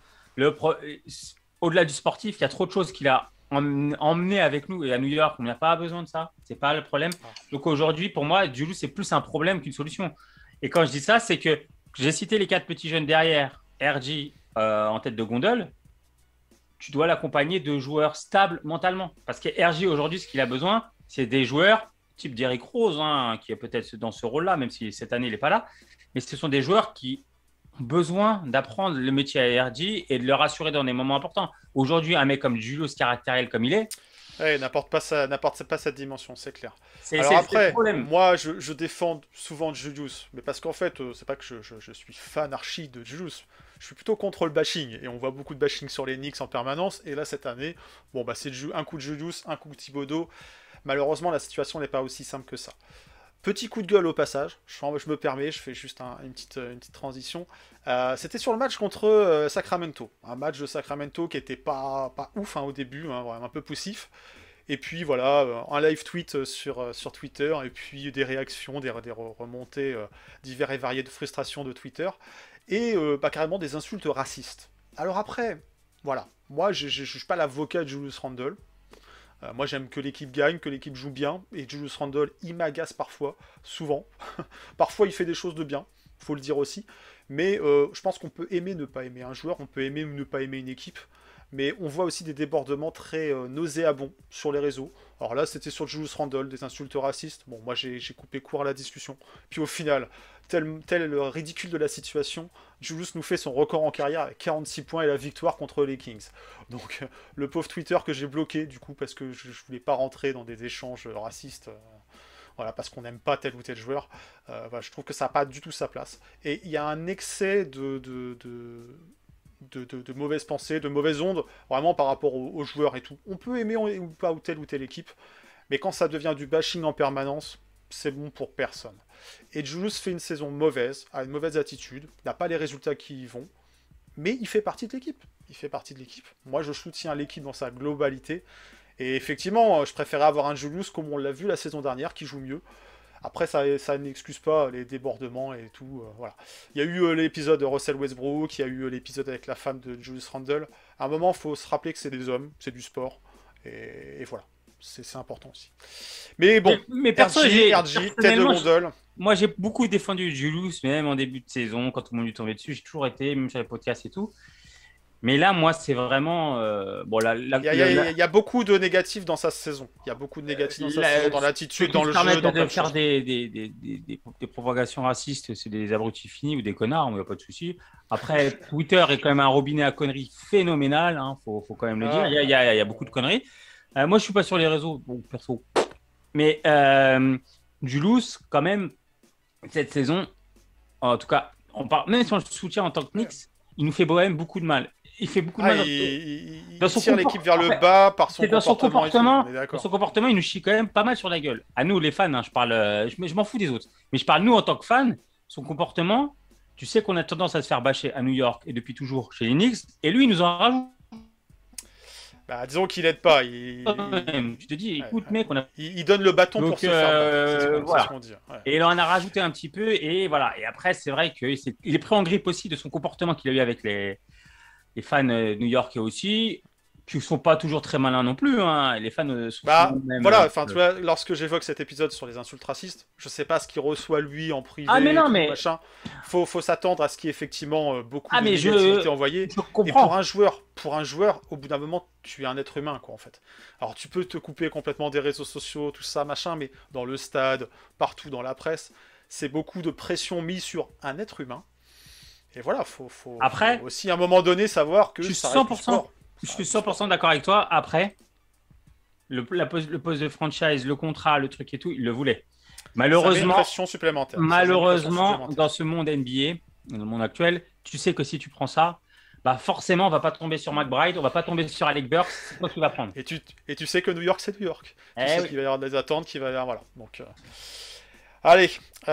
Au-delà du sportif, il y a trop de choses qu'il a emmené avec nous. Et à New York, on n'a pas besoin de ça. C'est pas le problème. Donc aujourd'hui, pour moi, Julius, c'est plus un problème qu'une solution. Et quand je dis ça, c'est que j'ai cité les 4 petits jeunes derrière, RJ en tête de gondole. Tu dois l'accompagner de joueurs stables mentalement. Parce que RJ, aujourd'hui, ce qu'il a besoin, c'est des joueurs type Derrick Rose, qui est peut-être dans ce rôle-là, même si cette année, il n'est pas là. Mais ce sont des joueurs qui ont besoin d'apprendre le métier à RJ et de le rassurer dans des moments importants. Aujourd'hui, un mec comme Julius, caractériel comme il est, n'apporte pas cette dimension, c'est clair. Alors après, moi, je défends souvent Julius, mais parce qu'en fait, c'est pas que je suis fan archi de Julius. Je suis plutôt contre le bashing, et on voit beaucoup de bashing sur les Knicks en permanence. Et là, cette année, c'est un coup de Julius, un coup de Thibodeau. Malheureusement, la situation n'est pas aussi simple que ça. Petit coup de gueule au passage, je me permets, je fais juste une petite transition. C'était sur le match contre Sacramento. Un match de Sacramento qui était pas ouf au début, vraiment un peu poussif. Et puis voilà, un live tweet sur Twitter, et puis des réactions, des remontées divers et variées de frustration de Twitter, et carrément des insultes racistes. Alors après, voilà, moi je suis pas l'avocat de Julius Randle. Moi j'aime que l'équipe gagne, que l'équipe joue bien, et Julius Randle il m'agace parfois, souvent. Parfois il fait des choses de bien, faut le dire aussi, mais je pense qu'on peut aimer ne pas aimer un joueur, on peut aimer ou ne pas aimer une équipe, mais on voit aussi des débordements très nauséabonds sur les réseaux. Alors là c'était sur Julius Randle, des insultes racistes, bon moi j'ai coupé court à la discussion, puis au final, tel le ridicule de la situation, Julius nous fait son record en carrière avec 46 points et la victoire contre les Kings. Donc le pauvre Twitter que j'ai bloqué du coup parce que je voulais pas rentrer dans des échanges racistes, voilà, parce qu'on n'aime pas tel ou tel joueur, je trouve que ça n'a pas du tout sa place. Et il y a un excès de mauvaises pensées, de mauvaises ondes, vraiment par rapport aux joueurs et tout. On peut aimer ou pas ou telle équipe, mais quand ça devient du bashing en permanence, c'est bon pour personne. Et Julius fait une saison mauvaise, a une mauvaise attitude, n'a pas les résultats qui y vont, mais il fait partie de l'équipe. Moi, je soutiens l'équipe dans sa globalité. Et effectivement, je préférais avoir un Julius comme on l'a vu la saison dernière, qui joue mieux. Après, ça n'excuse pas les débordements et tout. Voilà. Il y a eu l'épisode de Russell Westbrook, il y a eu l'épisode avec la femme de Julius Randle. À un moment, il faut se rappeler que c'est des hommes, c'est du sport. Et voilà. C'est important aussi. Mais bon, mais RJ, tête de gondole. Moi, j'ai beaucoup défendu Julius, même en début de saison, quand tout le monde lui tombait dessus. J'ai toujours été, même sur les podcasts et tout. Mais là, moi, c'est vraiment... il y a beaucoup de négatifs dans sa saison. Il y a beaucoup de négatifs dans sa saison, dans l'attitude, dans le jeu. De faire des propagations racistes, c'est des abrutis finis ou des connards, il n'y a pas de souci. Après, Twitter est quand même un robinet à conneries phénoménal, faut quand même le dire. Il y a beaucoup de conneries. Moi, je ne suis pas sur les réseaux, donc perso. Mais Julius, quand même, cette saison, en tout cas, même si on le soutient en tant que Knicks, il nous fait quand même beaucoup de mal. Il fait beaucoup de mal. Il dans son tire l'équipe vers le bas par son dans son comportement. On est d'accord. Dans son comportement, il nous chie quand même pas mal sur la gueule. À nous, les fans, hein, je parle, je m'en fous des autres. Mais je parle nous en tant que fans. Son comportement, tu sais qu'on a tendance à se faire bâcher à New York et depuis toujours chez les Knicks. Et lui, il nous en rajoute. Bah, disons qu'il aide pas. Je te dis, écoute, mec, on a. Il donne le bâton pour se faire battre. Voilà. C'est ce qu'on dit. Ouais. Et il en a rajouté un petit peu. Et voilà. Et après, c'est vrai qu'il est pris en grippe aussi de son comportement qu'il a eu avec les fans new-yorkais aussi, qui ne sont pas toujours très malins non plus. Hein. Les fans sont même, voilà, tu vois, lorsque j'évoque cet épisode sur les insultes racistes, je sais pas ce qu'il reçoit lui en privé. Ah, mais non, mais. Machin. Faut s'attendre à ce qu'il y ait effectivement beaucoup de négativité envoyée. Je comprends. Et pour un joueur, au bout d'un moment, tu es un être humain, quoi, en fait. Alors, tu peux te couper complètement des réseaux sociaux, tout ça, machin, mais dans le stade, partout dans la presse, c'est beaucoup de pression mise sur un être humain. Et voilà, faut aussi à un moment donné savoir que je suis ça reste du sport. Je suis 100% d'accord avec toi. Après, le poste de franchise, le contrat, le truc et tout, il le voulait. Malheureusement, pression supplémentaire. Dans ce monde NBA, dans le monde actuel, tu sais que si tu prends ça, bah forcément, on va pas tomber sur McBride, on va pas tomber sur Alec Burks, c'est toi qui vas prendre. Et tu sais que New York, c'est New York. Tu sais qu'il va y avoir des attentes, qu'il va y avoir... Voilà. Donc, allez.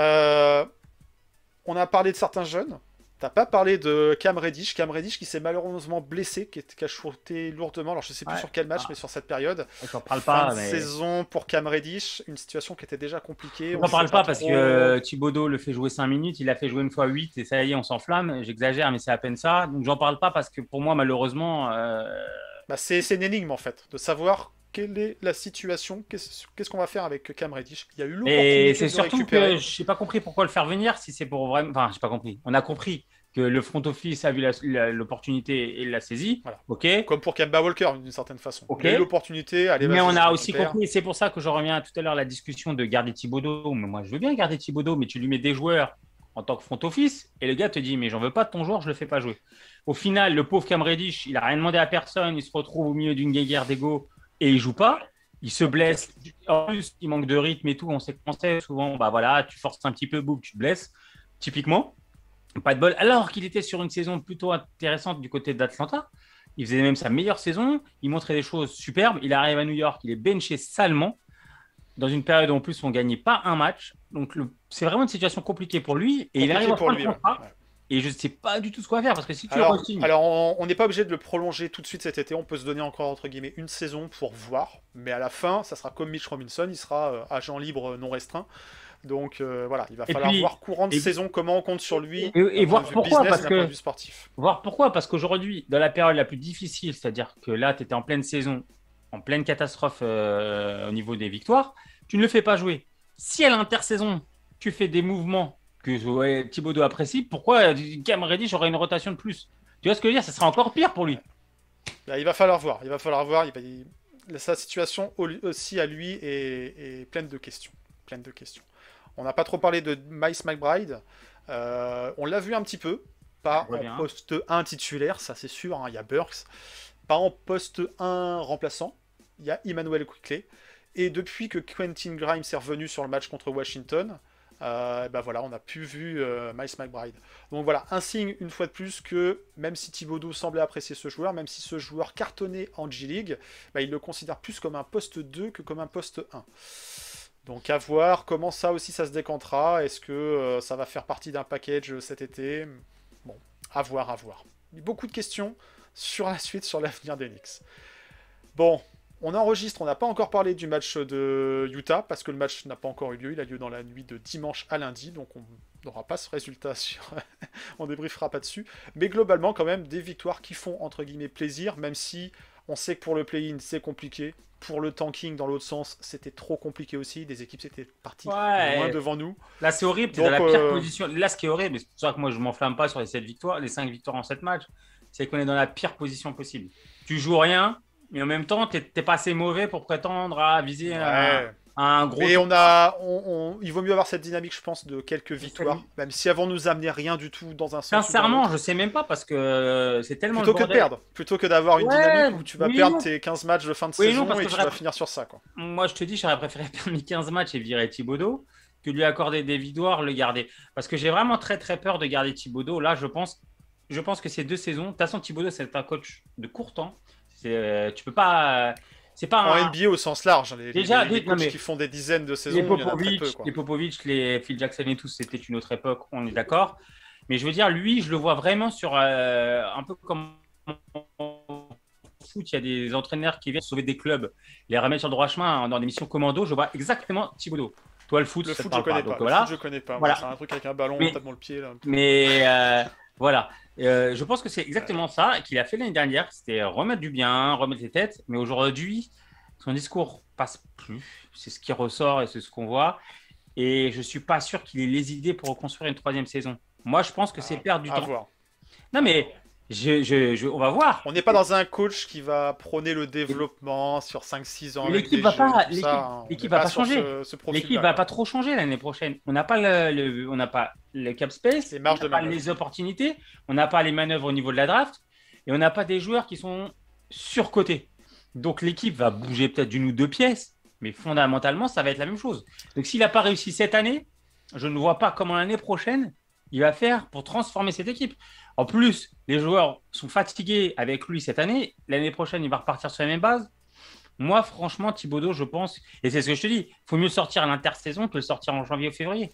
On a parlé de certains jeunes. T'as pas parlé de Cam Reddish qui s'est malheureusement blessé, qui a shooté lourdement. Alors je sais plus sur quel match, mais sur cette période. On parle pas. Saison pour Cam Reddish, une situation qui était déjà compliquée. On parle pas parce que Thibodeau le fait jouer 5 minutes, il a fait jouer une fois 8 et ça y est, on s'enflamme. J'exagère, mais c'est à peine ça. Donc j'en parle pas parce que pour moi, malheureusement. C'est une énigme en fait, de savoir quelle est la situation, qu'est-ce qu'on va faire avec Cam Reddish. Il y a eu l'opportunité et c'est surtout que je n'ai pas compris pourquoi le faire venir si c'est pour vraiment. Enfin, j'ai pas compris. On a compris que le front office a vu l'opportunité et l'a saisi. Voilà. Ok. Comme pour Kemba Walker d'une certaine façon. Ok. Il a eu l'opportunité. Mais on a aussi compris. C'est pour ça que je reviens tout à l'heure à la discussion de garder Thibodeau. Mais moi, je veux bien garder Thibodeau, mais tu lui mets des joueurs en tant que front office et le gars te dit mais j'en veux pas de ton joueur, je le fais pas jouer. Au final, le pauvre Cam Reddish, il a rien demandé à personne, il se retrouve au milieu d'une guerre d'ego. Et il joue pas, il se blesse. En plus, il manque de rythme et tout. On sait comment c'est. Souvent, bah voilà, tu forces un petit peu, boum, tu te blesses. Typiquement, pas de bol. Alors qu'il était sur une saison plutôt intéressante du côté d'Atlanta, il faisait même sa meilleure saison. Il montrait des choses superbes. Il arrive à New York, il est benché salement dans une période où en plus on gagnait pas un match. Donc c'est vraiment une situation compliquée pour lui. Et il arrive à prendre le contrat. Ouais. Et je ne sais pas du tout ce qu'on va faire parce que si tu re-signes... Alors, on n'est pas obligé de le prolonger tout de suite cet été. On peut se donner encore, entre guillemets, une saison pour voir. Mais à la fin, ça sera comme Mitch Robinson. Il sera agent libre non restreint. Donc, voilà, il va falloir voir courant de saison comment on compte sur lui. Et voir pourquoi, parce que... sportif. Voir pourquoi, parce qu'aujourd'hui, dans la période la plus difficile, c'est-à-dire que là, tu étais en pleine saison, en pleine catastrophe au niveau des victoires, tu ne le fais pas jouer. Si à l'intersaison, tu fais des mouvements que Thibodeau apprécie, pourquoi Cam Reddish aurait une rotation de plus? Tu vois ce que je veux dire? Ça sera encore pire pour lui. Là, il va falloir voir. Sa situation aussi à lui est pleine de questions. On n'a pas trop parlé de Miles McBride. On l'a vu un petit peu. Pas en poste 1 titulaire, ça c'est sûr. Hein, il y a Burks. Pas en poste 1 remplaçant. Il y a Immanuel Quickley. Et depuis que Quentin Grimes est revenu sur le match contre Washington... voilà, on a pu vu Miles McBride. Donc voilà, un signe une fois de plus que même si Thibodeau semblait apprécier ce joueur, même si ce joueur cartonnait en G-League, il le considère plus comme un poste 2 que comme un poste 1. Donc à voir comment ça aussi ça se décantera. Est-ce que ça va faire partie d'un package cet été? Bon, à voir. Beaucoup de questions sur la suite, sur l'avenir des Knicks. Bon, on enregistre, on n'a pas encore parlé du match de Utah, parce que le match n'a pas encore eu lieu, il a lieu dans la nuit de dimanche à lundi, donc on n'aura pas ce résultat, on débriefera pas dessus, mais globalement quand même des victoires qui font entre guillemets plaisir, même si on sait que pour le play-in c'est compliqué, pour le tanking dans l'autre sens c'était trop compliqué aussi, des équipes étaient parties loin devant nous. Là c'est horrible, t'es dans la pire position, là ce qui est horrible, c'est pour ça que moi je m'enflamme pas sur les 5 victoires en 7 matchs, c'est qu'on est dans la pire position possible. Tu joues rien, mais en même temps, t'es pas assez mauvais pour prétendre à viser un gros... Et il vaut mieux avoir cette dynamique, je pense, de quelques victoires, même si avant nous amenait rien du tout dans un sens. Sincèrement, je sais même pas, parce que c'est tellement plutôt que de perdre, plutôt que d'avoir une dynamique où tu vas perdre tes 15 matchs de fin de saison et tu vas finir sur ça, quoi. Moi, je te dis, j'aurais préféré perdre mes 15 matchs et virer Thibodeau que lui accorder des victoires, le garder. Parce que j'ai vraiment très très peur de garder Thibodeau. Là, je pense que ces 2 saisons. De toute façon, Thibodeau, c'est un coach de court temps. Tu peux pas. C'est pas En un. NBA au sens large, les Déjà, coachs non, mais qui font des dizaines de saisons, les il y en a très Popovich, peu, quoi. les Popovich, les Phil Jackson et tout, c'était une autre époque, on est d'accord. Mais je veux dire, lui, je le vois vraiment sur un peu comme en foot, il y a des entraîneurs qui viennent sauver des clubs, les remettre sur le droit chemin dans des missions commando. Je vois exactement Thibodeau. Toi, le foot, Le ça te foot, je parle pas. connais pas. Donc Le voilà. foot, je connais pas. Voilà. C'est un truc avec un ballon, Mais- on tape dans le pied, là. Mais voilà. Je pense que c'est exactement ça qu'il a fait l'année dernière. C'était remettre du bien, remettre les têtes. Mais aujourd'hui, son discours passe plus. C'est ce qui ressort et c'est ce qu'on voit. Et je ne suis pas sûr qu'il ait les idées pour reconstruire une 3e saison. Moi, je pense que c'est perdre du À temps. voir. Non, mais on va voir. On n'est pas dans un coach qui va prôner le développement sur 5-6 ans. avec L'équipe des va jeunes, pas, tout ça, hein. On l'équipe n'est va pas sur changer. ce profil-là, L'équipe quoi. va pas trop changer l'année prochaine. On n'a pas on n'a pas le cap space, Les marges on n'a de pas manœuvre. les opportunités, on n'a pas les manœuvres au niveau de la draft et on n'a pas des joueurs qui sont surcotés. Donc l'équipe va bouger peut-être d'une ou 2 pièces, mais fondamentalement, ça va être la même chose. Donc s'il n'a pas réussi cette année, je ne vois pas comment l'année prochaine il va faire pour transformer cette équipe. En plus, les joueurs sont fatigués avec lui cette année. L'année prochaine, il va repartir sur la même base. Moi, franchement, Thibodeau, je pense, et c'est ce que je te dis, il faut mieux sortir à l'intersaison que le sortir en janvier ou février.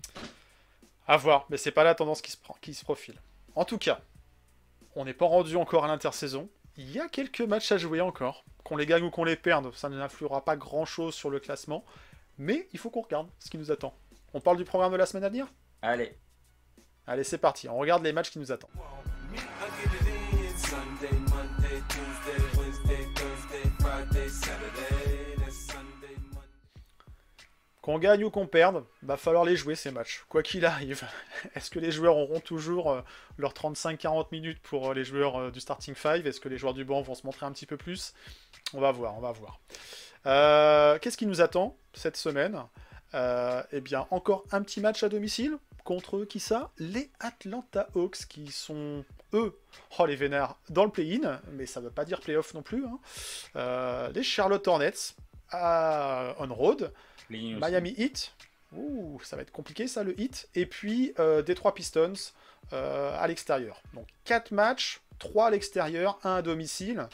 À voir, mais c'est pas la tendance qui se profile. En tout cas, on n'est pas rendu encore à l'intersaison. Il y a quelques matchs à jouer encore. Qu'on les gagne ou qu'on les perde, ça n'influera pas grand-chose sur le classement. Mais il faut qu'on regarde ce qui nous attend. On parle du programme de la semaine à venir ? Allez. Allez, c'est parti. On regarde les matchs qui nous attendent. I get it in Sunday, Monday, Tuesday, Wednesday, Thursday, Friday, Saturday. That's Sunday, Monday. Qu'on gagne ou qu'on perde, va falloir les jouer ces matchs, quoi qu'il arrive. Est-ce que les joueurs auront toujours leurs 35-40 minutes pour les joueurs du starting 5 ? Est-ce que les joueurs du banc vont se montrer un petit peu plus ? On va voir, on va voir. Qu'est-ce qui nous attend cette semaine ? Eh bien, encore un petit match à domicile contre qui ça ? Les Atlanta Hawks qui sont, eux, les vénards, dans le play-in, mais ça ne veut pas dire play-off non plus. Hein. Les Charlotte Hornets on road. Miami Heat, ouh, ça va être compliqué ça, le Heat, et puis Detroit Pistons à l'extérieur. Donc 4 matchs, 3 à l'extérieur, 1 à domicile.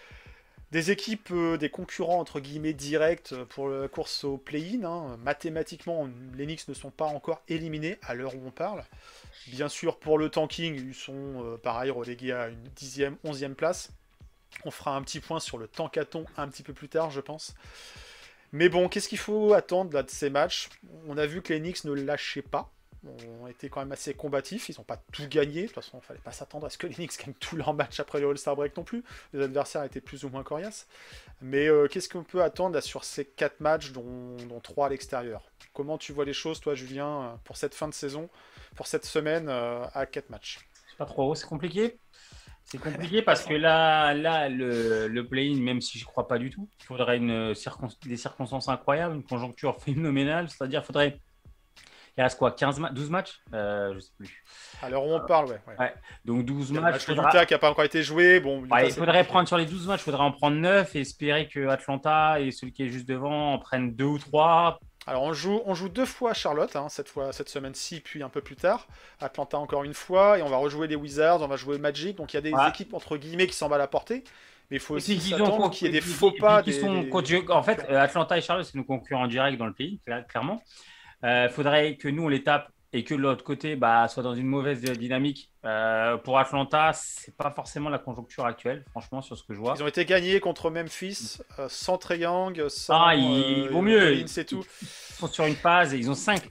Des équipes, des concurrents entre guillemets directs pour la course au play-in. Hein. Mathématiquement, les Knicks ne sont pas encore éliminés à l'heure où on parle. Bien sûr, pour le tanking, ils sont pareil relégués à une 10e, 11e place. On fera un petit point sur le tankathon un petit peu plus tard, je pense. Mais bon, qu'est-ce qu'il faut attendre là, de ces matchs ? On a vu que les Knicks ne lâchaient pas, ont été quand même assez combatifs, ils n'ont pas tout gagné, de toute façon il ne fallait pas s'attendre à ce que les Knicks gagnent tous leurs matchs après le All-Star Break non plus, les adversaires étaient plus ou moins coriaces. Mais qu'est-ce qu'on peut attendre là, sur ces 4 matchs, dont 3 à l'extérieur ? Comment tu vois les choses, toi Julien, pour cette fin de saison, pour cette semaine à 4 matchs ? C'est pas trop, c'est compliqué. C'est compliqué parce que là le play-in, même si je ne crois pas du tout, il faudrait des circonstances incroyables, une conjoncture phénoménale. C'est-à-dire, il reste quoi, 12 matchs Je ne sais plus. À l'heure où on parle, ouais. Ouais. Donc 12 Il y a le matchs. match de Utah qui n'a pas encore été joué. Bon, Utah, Il faudrait prendre sur les 12 matchs, il faudrait en prendre 9 et espérer que Atlanta et celui qui est juste devant en prennent 2 ou 3. Alors on joue 2 fois à Charlotte, hein, cette semaine-ci, puis un peu plus tard. Atlanta encore une fois, et on va rejouer les Wizards, on va jouer Magic, donc il y a des équipes entre guillemets qui s'en va à la portée. Mais il faut aussi s'attendre qu'il y ait des faux pas. En fait, Atlanta et Charlotte, c'est nos concurrents directs dans le pays, clairement. Faudrait que nous, on les tape et que l'autre côté soit dans une mauvaise dynamique. Pour Atlanta, c'est pas forcément la conjoncture actuelle, franchement, sur ce que je vois. Ils ont été gagnés contre Memphis, sans Trae Young, sans il vaut mieux. C'est tout. Ils sont sur une phase et ils ont 5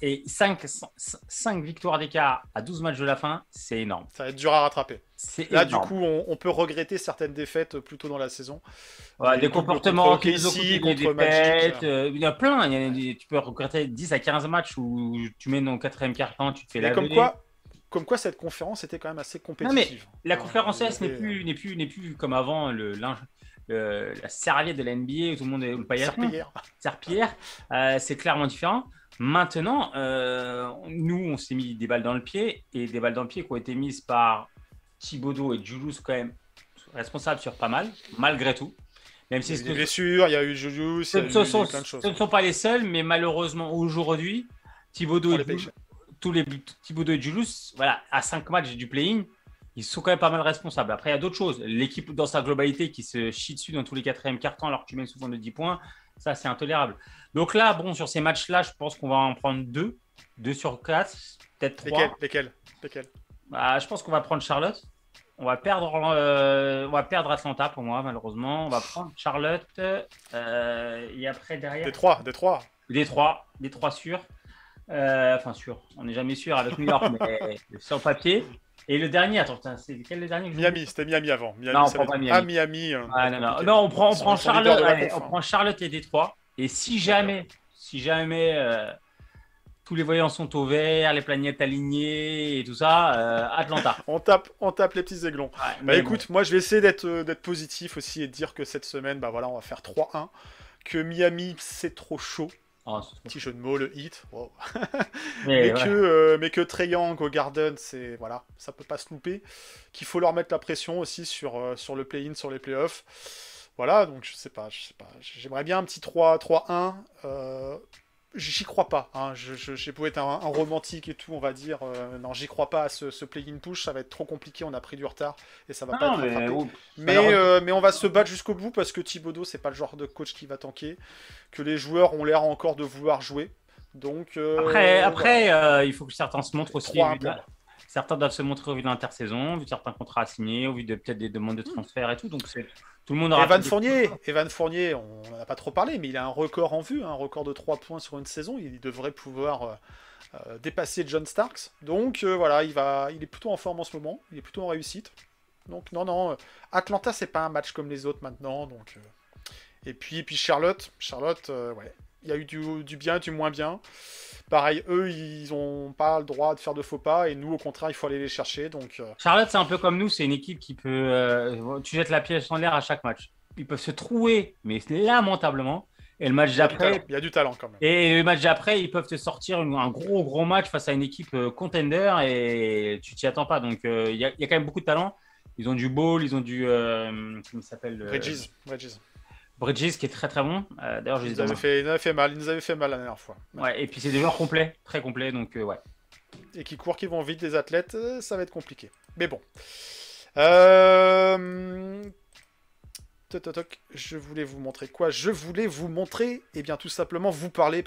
victoires d'écart à 12 matchs de la fin, c'est énorme. Ça va être dur à rattraper. Là, énorme. Du coup, on peut regretter certaines défaites plus tôt dans la saison. Des comportements qui contre Magic. Il y a plein. Tu peux regretter 10 à 15 matchs où tu mènes au 4e quart-temps, tu te fais laver. Comme quoi, cette conférence était quand même assez compétitive. Non, mais la conférence S n'est plus comme avant la serviette de la NBA où tout le monde est le paillasson. Serpillière. C'est clairement différent. Maintenant, nous, on s'est mis des balles dans le pied et des balles dans le pied qui ont été mises par Thibodeau et Julius, quand même responsables sur pas mal, malgré tout. Même si il y a eu des blessures, il y a eu Julius, il y a eu plein de choses. Ce ne sont pas les seuls, mais malheureusement, aujourd'hui, Thibodeau On et les paye Jules, cher. tous les Thibodeau et Julius, voilà, à 5 matchs du play-in, ils sont quand même pas mal responsables. Après, il y a d'autres choses. L'équipe dans sa globalité qui se chie dessus dans tous les quatrièmes cartons alors que tu mènes souvent de 10 points, ça, c'est intolérable. Donc là, bon, sur ces matchs-là, je pense qu'on va en prendre 2. 2 sur 4, peut-être 3. Lesquels? Bah, je pense qu'on va prendre Charlotte. On va perdre Atlanta pour moi, malheureusement. On va prendre Charlotte. Et après, derrière, Détroit. Détroit sûr. Enfin, sûr. On n'est jamais sûr avec New York, mais sur le papier. Et le dernier, attends, putain, c'est quel le dernier que je Miami, vous dis c'était Miami avant. Miami, Non, on ça prend va pas être- Miami. Ah, Miami. Ah, non, non, compliqué. non, on prend Ils sont Charlotte, leaders de la allez, conf, on hein. prend Charlotte et Détroit. Et si jamais tous les voyants sont au vert, les planètes alignées et tout ça, Atlanta. On tape les petits aiglons. Ouais, Bah mais écoute, moi je vais essayer d'être positif aussi et de dire que cette semaine, bah voilà, on va faire 3-1. Que Miami, c'est trop chaud. bon. Oh, c'est trop- Petit jeu de mots, le hit. Wow. mais ouais. Mais que Trae Young au Garden, c'est voilà, ça peut pas se louper. Qu'il faut leur mettre la pression aussi sur le play-in, sur les playoffs. Voilà, donc je sais pas. J'aimerais bien un petit 3-1. J'y crois pas. Hein. J'ai beau être un romantique et tout, on va dire. Non, j'y crois pas à ce play-in push. Ça va être trop compliqué. On a pris du retard et ça va pas Non, être mais, rattrapé. oh, Mais on va se battre jusqu'au bout parce que Thibodeau, c'est pas le genre de coach qui va tanker. Que les joueurs ont l'air encore de vouloir jouer. Donc Après, voilà. il faut que certains se montrent aussi. 3-1 pour moi. Certains doivent se montrer au vu de l'intersaison, au vu de certains contrats à signer, au vu de peut-être des demandes de transfert et tout. Donc, tout le monde aura. Evan Fournier, on n'en a pas trop parlé, mais il a un record en vue, un record de 3 points sur une saison. Il devrait pouvoir dépasser John Starks. Donc voilà, il est plutôt en forme en ce moment. Il est plutôt en réussite. Donc non, Atlanta, c'est pas un match comme les autres maintenant. Donc, et puis Charlotte, ouais. Il y a eu du bien et du moins bien. Pareil, eux, ils n'ont pas le droit de faire de faux pas, et nous, au contraire, il faut aller les chercher. Donc, Charlotte, c'est un peu comme nous, c'est une équipe qui peut. Tu jettes la pièce en l'air à chaque match. Ils peuvent se trouer, mais lamentablement. Et le match d'après. il y a du talent quand même. Et le match d'après, ils peuvent te sortir un gros match face à une équipe contender et tu t'y attends pas. Donc, il y a quand même beaucoup de talent. Ils ont du Ball, ils ont du. Comment il s'appelle Bridges qui est très très bon. D'ailleurs, je les ai il nous avait fait mal la dernière fois. Ouais, et puis c'est des joueurs complets, très complets, donc ouais. Et qui courent, qui vont vite, des athlètes, ça va être compliqué. Mais bon. Je voulais vous montrer quoi? Je voulais vous montrer, et bien tout simplement vous parler,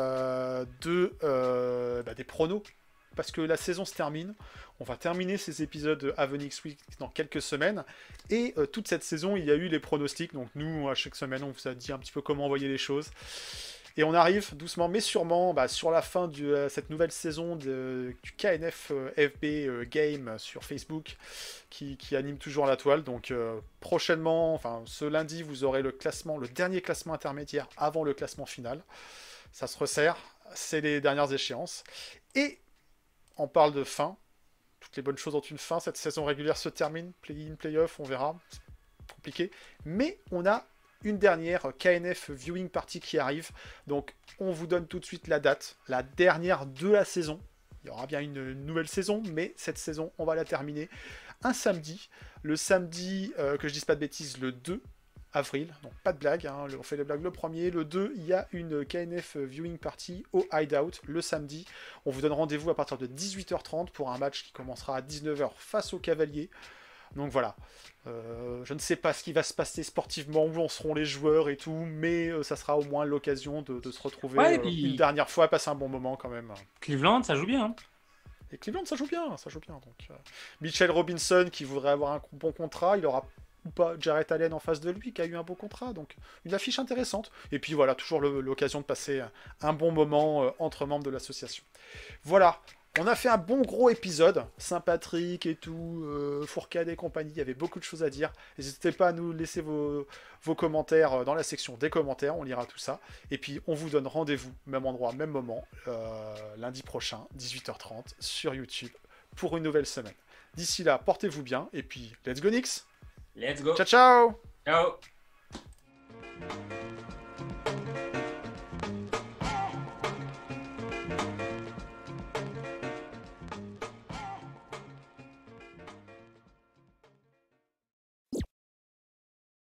des pronos. Parce que la saison se termine. On va terminer ces épisodes Avenix Week dans quelques semaines. Et toute cette saison, il y a eu les pronostics. Donc nous, à chaque semaine, on vous a dit un petit peu comment envoyer les choses. Et on arrive doucement mais sûrement sur la fin de cette nouvelle saison du KNF FB Game sur Facebook qui anime toujours la toile. Donc prochainement, enfin ce lundi, vous aurez le dernier classement intermédiaire avant le classement final. Ça se resserre, c'est les dernières échéances. Et on parle de fin. Toutes les bonnes choses ont une fin. Cette saison régulière se termine. Play-in, play-off, on verra. C'est compliqué. Mais on a une dernière KNF Viewing Party qui arrive. Donc, on vous donne tout de suite la date. La dernière de la saison. Il y aura bien une nouvelle saison, mais cette saison, on va la terminer un samedi. Le samedi, que je dise pas de bêtises, le 2 avril. Donc, pas de blague. Hein, on fait les blagues le premier. Le 2, il y a une KNF Viewing Party au Hideout le samedi. On vous donne rendez-vous à partir de 18h30 pour un match qui commencera à 19h face aux Cavaliers. Donc voilà, je ne sais pas ce qui va se passer sportivement, où en seront les joueurs et tout, mais ça sera au moins l'occasion de se retrouver une dernière fois, passer un bon moment quand même. Cleveland, ça joue bien. Hein. Et Cleveland, ça joue bien. Donc, Mitchell Robinson qui voudrait avoir un bon contrat, il aura ou pas Jarrett Allen en face de lui qui a eu un beau contrat, donc une affiche intéressante. Et puis voilà, toujours l'occasion de passer un bon moment entre membres de l'association. Voilà. On a fait un bon gros épisode, Saint-Patrick et tout, Fourcade et compagnie, il y avait beaucoup de choses à dire. N'hésitez pas à nous laisser vos commentaires dans la section des commentaires, on lira tout ça. Et puis on vous donne rendez-vous, même endroit, même moment, lundi prochain, 18h30, sur YouTube, pour une nouvelle semaine. D'ici là, portez-vous bien, et puis let's go Knicks! Let's go! Ciao ciao! Ciao!